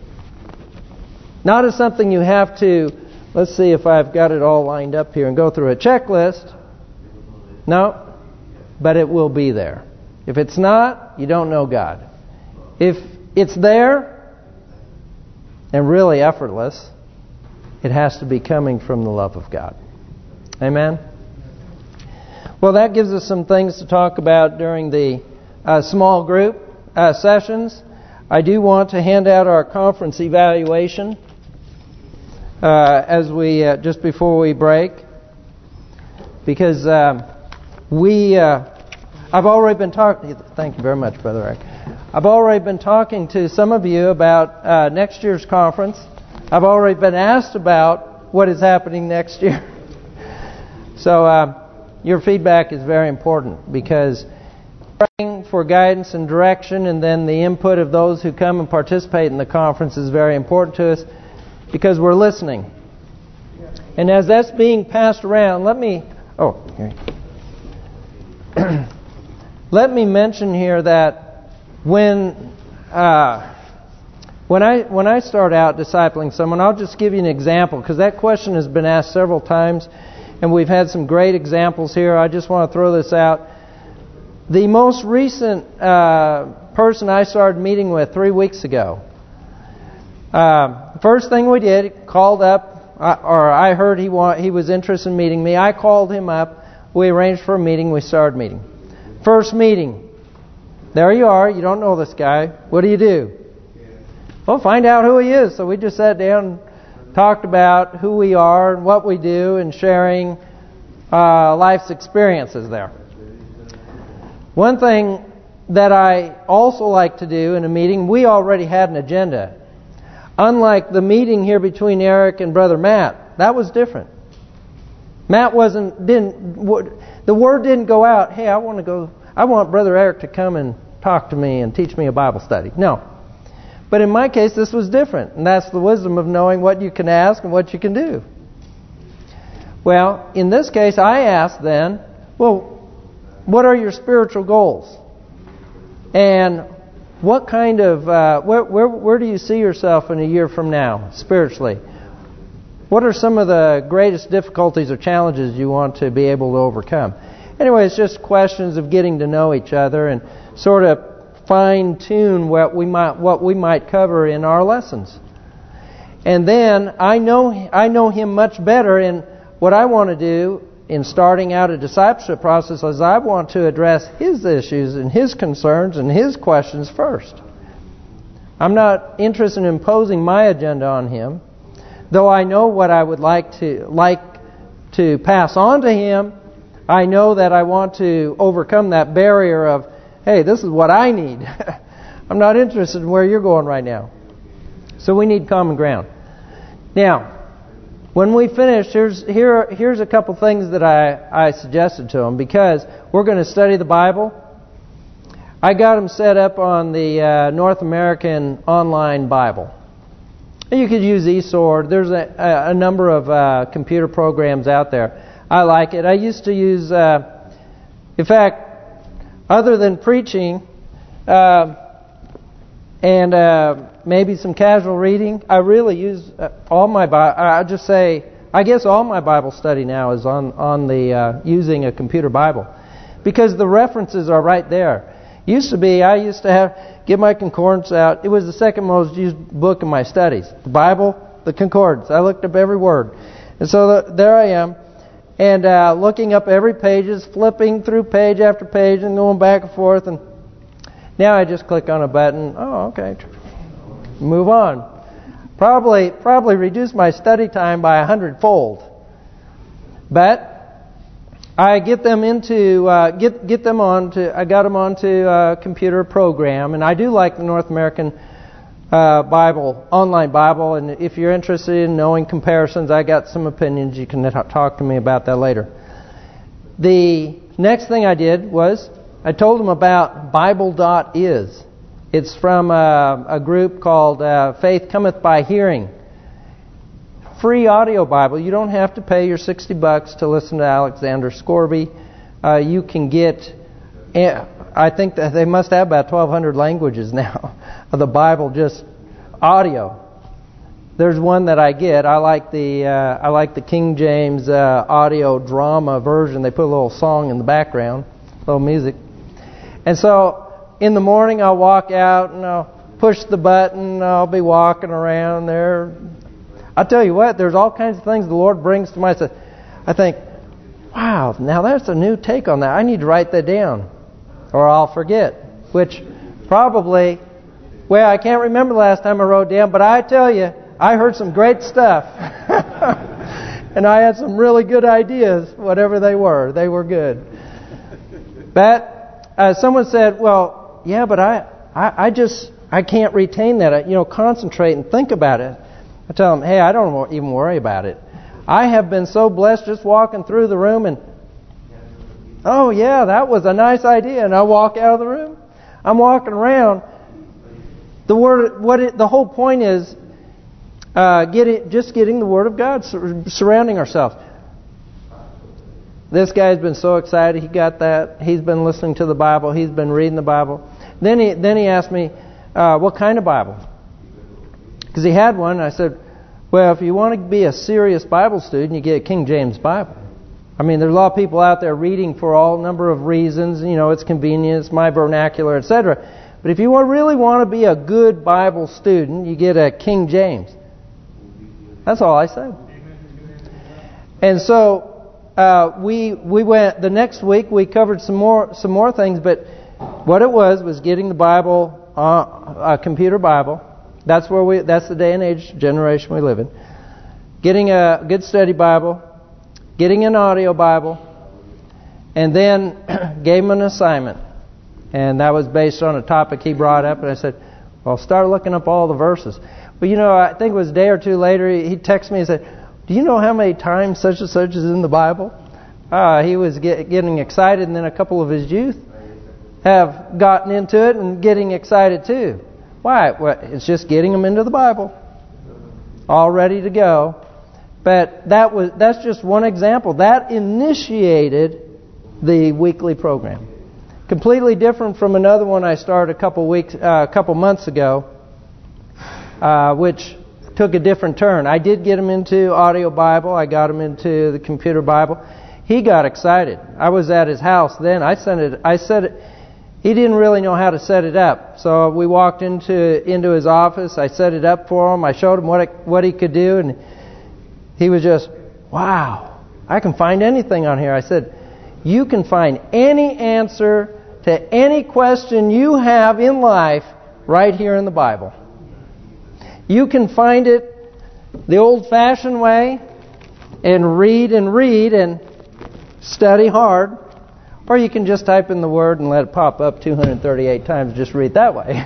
Not as something you have to, let's see if I've got it all lined up here and go through a checklist. No, but it will be there. If it's not, you don't know God. If it's there and really effortless, it has to be coming from the love of God. Amen? Well, that gives us some things to talk about during the uh, small group uh, sessions. I do want to hand out our conference evaluation uh, as we uh, just before we break, because um, we uh, I've already been talking. Thank you very much, Brother Eric. I've already been talking to some of you about uh, next year's conference. I've already been asked about what is happening next year. So uh, your feedback is very important, because praying for guidance and direction, and then the input of those who come and participate in the conference is very important to us, because we're listening. And as that's being passed around, let me oh here. Let me mention here that when uh, when I when I start out discipling someone, I'll just give you an example, because that question has been asked several times, and we've had some great examples here. I just want to throw this out. The most recent uh, person I started meeting with three weeks ago, uh, first thing we did, called up, uh, or I heard he want, he was interested in meeting me. I called him up. We arranged for a meeting. We started meeting. First meeting. There you are. You don't know this guy. What do you do? Well, find out who he is. So we just sat down and talked about who we are and what we do, and sharing uh, life's experiences there. One thing that I also like to do in a meeting, we already had an agenda. Unlike the meeting here between Eric and Brother Matt, that was different. Matt wasn't, didn't, the word didn't go out, hey, I want to go, I want Brother Eric to come and talk to me and teach me a Bible study. No. But in my case, this was different. And that's the wisdom of knowing what you can ask and what you can do. Well, in this case, I asked then, well, what are your spiritual goals? And what kind of, uh, where, where, where do you see yourself in a year from now, spiritually? What are some of the greatest difficulties or challenges you want to be able to overcome? Anyway, it's just questions of getting to know each other and sort of fine-tune what we might what we might cover in our lessons. And then I know I know him much better, and what I want to do in starting out a discipleship process is I want to address his issues and his concerns and his questions first. I'm not interested in imposing my agenda on him. Though I know what I would like to like to pass on to him, I know that I want to overcome that barrier of, hey, this is what I need. I'm not interested in where you're going right now. So we need common ground. Now, when we finish, here's here here's a couple things that I, I suggested to him, because we're going to study the Bible. I got him set up on the uh, North American Online Bible. You could use eSword. There's a, a, a number of uh, computer programs out there. I like it. I used to use, uh, in fact, other than preaching uh, and uh, maybe some casual reading, I really use uh, all my Bible. I just say, I guess all my Bible study now is on on the uh, using a computer Bible, because the references are right there. Used to be, I used to have get my concordance out. It was the second most used book in my studies. The Bible, the concordance. I looked up every word. And so the, there I am. And uh, looking up every page, flipping through page after page and going back and forth. And now I just click on a button. Oh, okay. Move on. Probably probably reduce my study time by a hundredfold. But I get them into uh, get get them on to I got them onto a computer program, and I do like the North American uh, Bible online Bible. And if you're interested in knowing comparisons, I got some opinions. You can talk to me about that later. The next thing I did was I told them about Bible dot is. It's from a, a group called uh, Faith Cometh by Hearing. Free audio Bible. You don't have to pay your sixty bucks to listen to Alexander Scourby. Uh, you can get, I think that they must have about twelve hundred languages now of the Bible, just audio. There's one that I get. I like the uh, I like the King James uh, audio drama version. They put a little song in the background, a little music. And so in the morning I'll walk out and I'll push the button. I'll be walking around there. I tell you what, there's all kinds of things the Lord brings to my... I think, wow, now that's a new take on that. I need to write that down, or I'll forget. Which probably, well, I can't remember the last time I wrote down, but I tell you, I heard some great stuff. And I had some really good ideas, whatever they were. They were good. But uh, someone said, well, yeah, but I, I, I just, I can't retain that. I, you know, concentrate and think about it. I tell them, hey, I don't even worry about it. I have been so blessed just walking through the room and, oh yeah, that was a nice idea. And I walk out of the room. I'm walking around. The word, what it, the whole point is, uh, get it, just getting the Word of God, sur- surrounding ourselves. This guy's been so excited. He got that. He's been listening to the Bible. He's been reading the Bible. Then he then he asked me, uh, what kind of Bible? Because he had one, and I said, well, if you want to be a serious Bible student, you get a King James Bible. I mean, there's a lot of people out there reading for all number of reasons. You know, it's convenience, my vernacular, et cetera. But if you want, really want to be a good Bible student, you get a King James. That's all I said. And so uh, we we went the next week. We covered some more some more things, but what it was was getting the Bible, uh, a computer Bible. That's where we. That's the day and age generation we live in. Getting a good study Bible, getting an audio Bible, and then gave him an assignment, and that was based on a topic he brought up. And I said, "Well, start looking up all the verses." But you know, I think it was a day or two later, he texted me and said, "Do you know how many times such and such is in the Bible?" Uh, he was get, getting excited, and then a couple of his youth have gotten into it and getting excited too. Why? Well, it's just getting them into the Bible, all ready to go. But that was that's just one example. That initiated the weekly program. Completely different from another one I started a couple weeks, uh, a couple months ago, uh, which took a different turn. I did get him into audio Bible. I got him into the computer Bible. He got excited. I was at his house then. I sent it. I said it. He didn't really know how to set it up, so we walked into into his office. I set it up for him. I showed him what it, what he could do, and he was just, wow, I can find anything on here. I said, you can find any answer to any question you have in life right here in the Bible. You can find it the old-fashioned way and read and read and study hard. Or you can just type in the word and let it pop up two hundred thirty-eight times. Just read that way.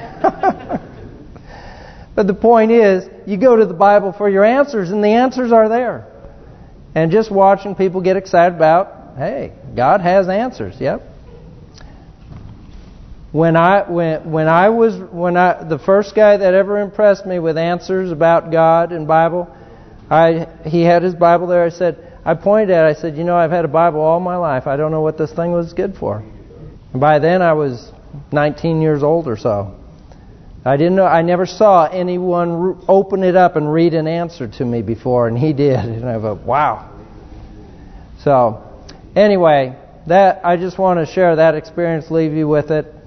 But the point is, you go to the Bible for your answers, and the answers are there. And just watching people get excited about, hey, God has answers. Yep. when I when when I was when I the first guy that ever impressed me with answers about God and Bible, I he had his Bible there. I said I pointed at it, I said, you know, I've had a Bible all my life. I don't know what this thing was good for. And by then I was nineteen years old or so. I didn't know. I never saw anyone open it up and read an answer to me before, and he did. And I thought, wow. So, anyway, that I just want to share that experience, leave you with it.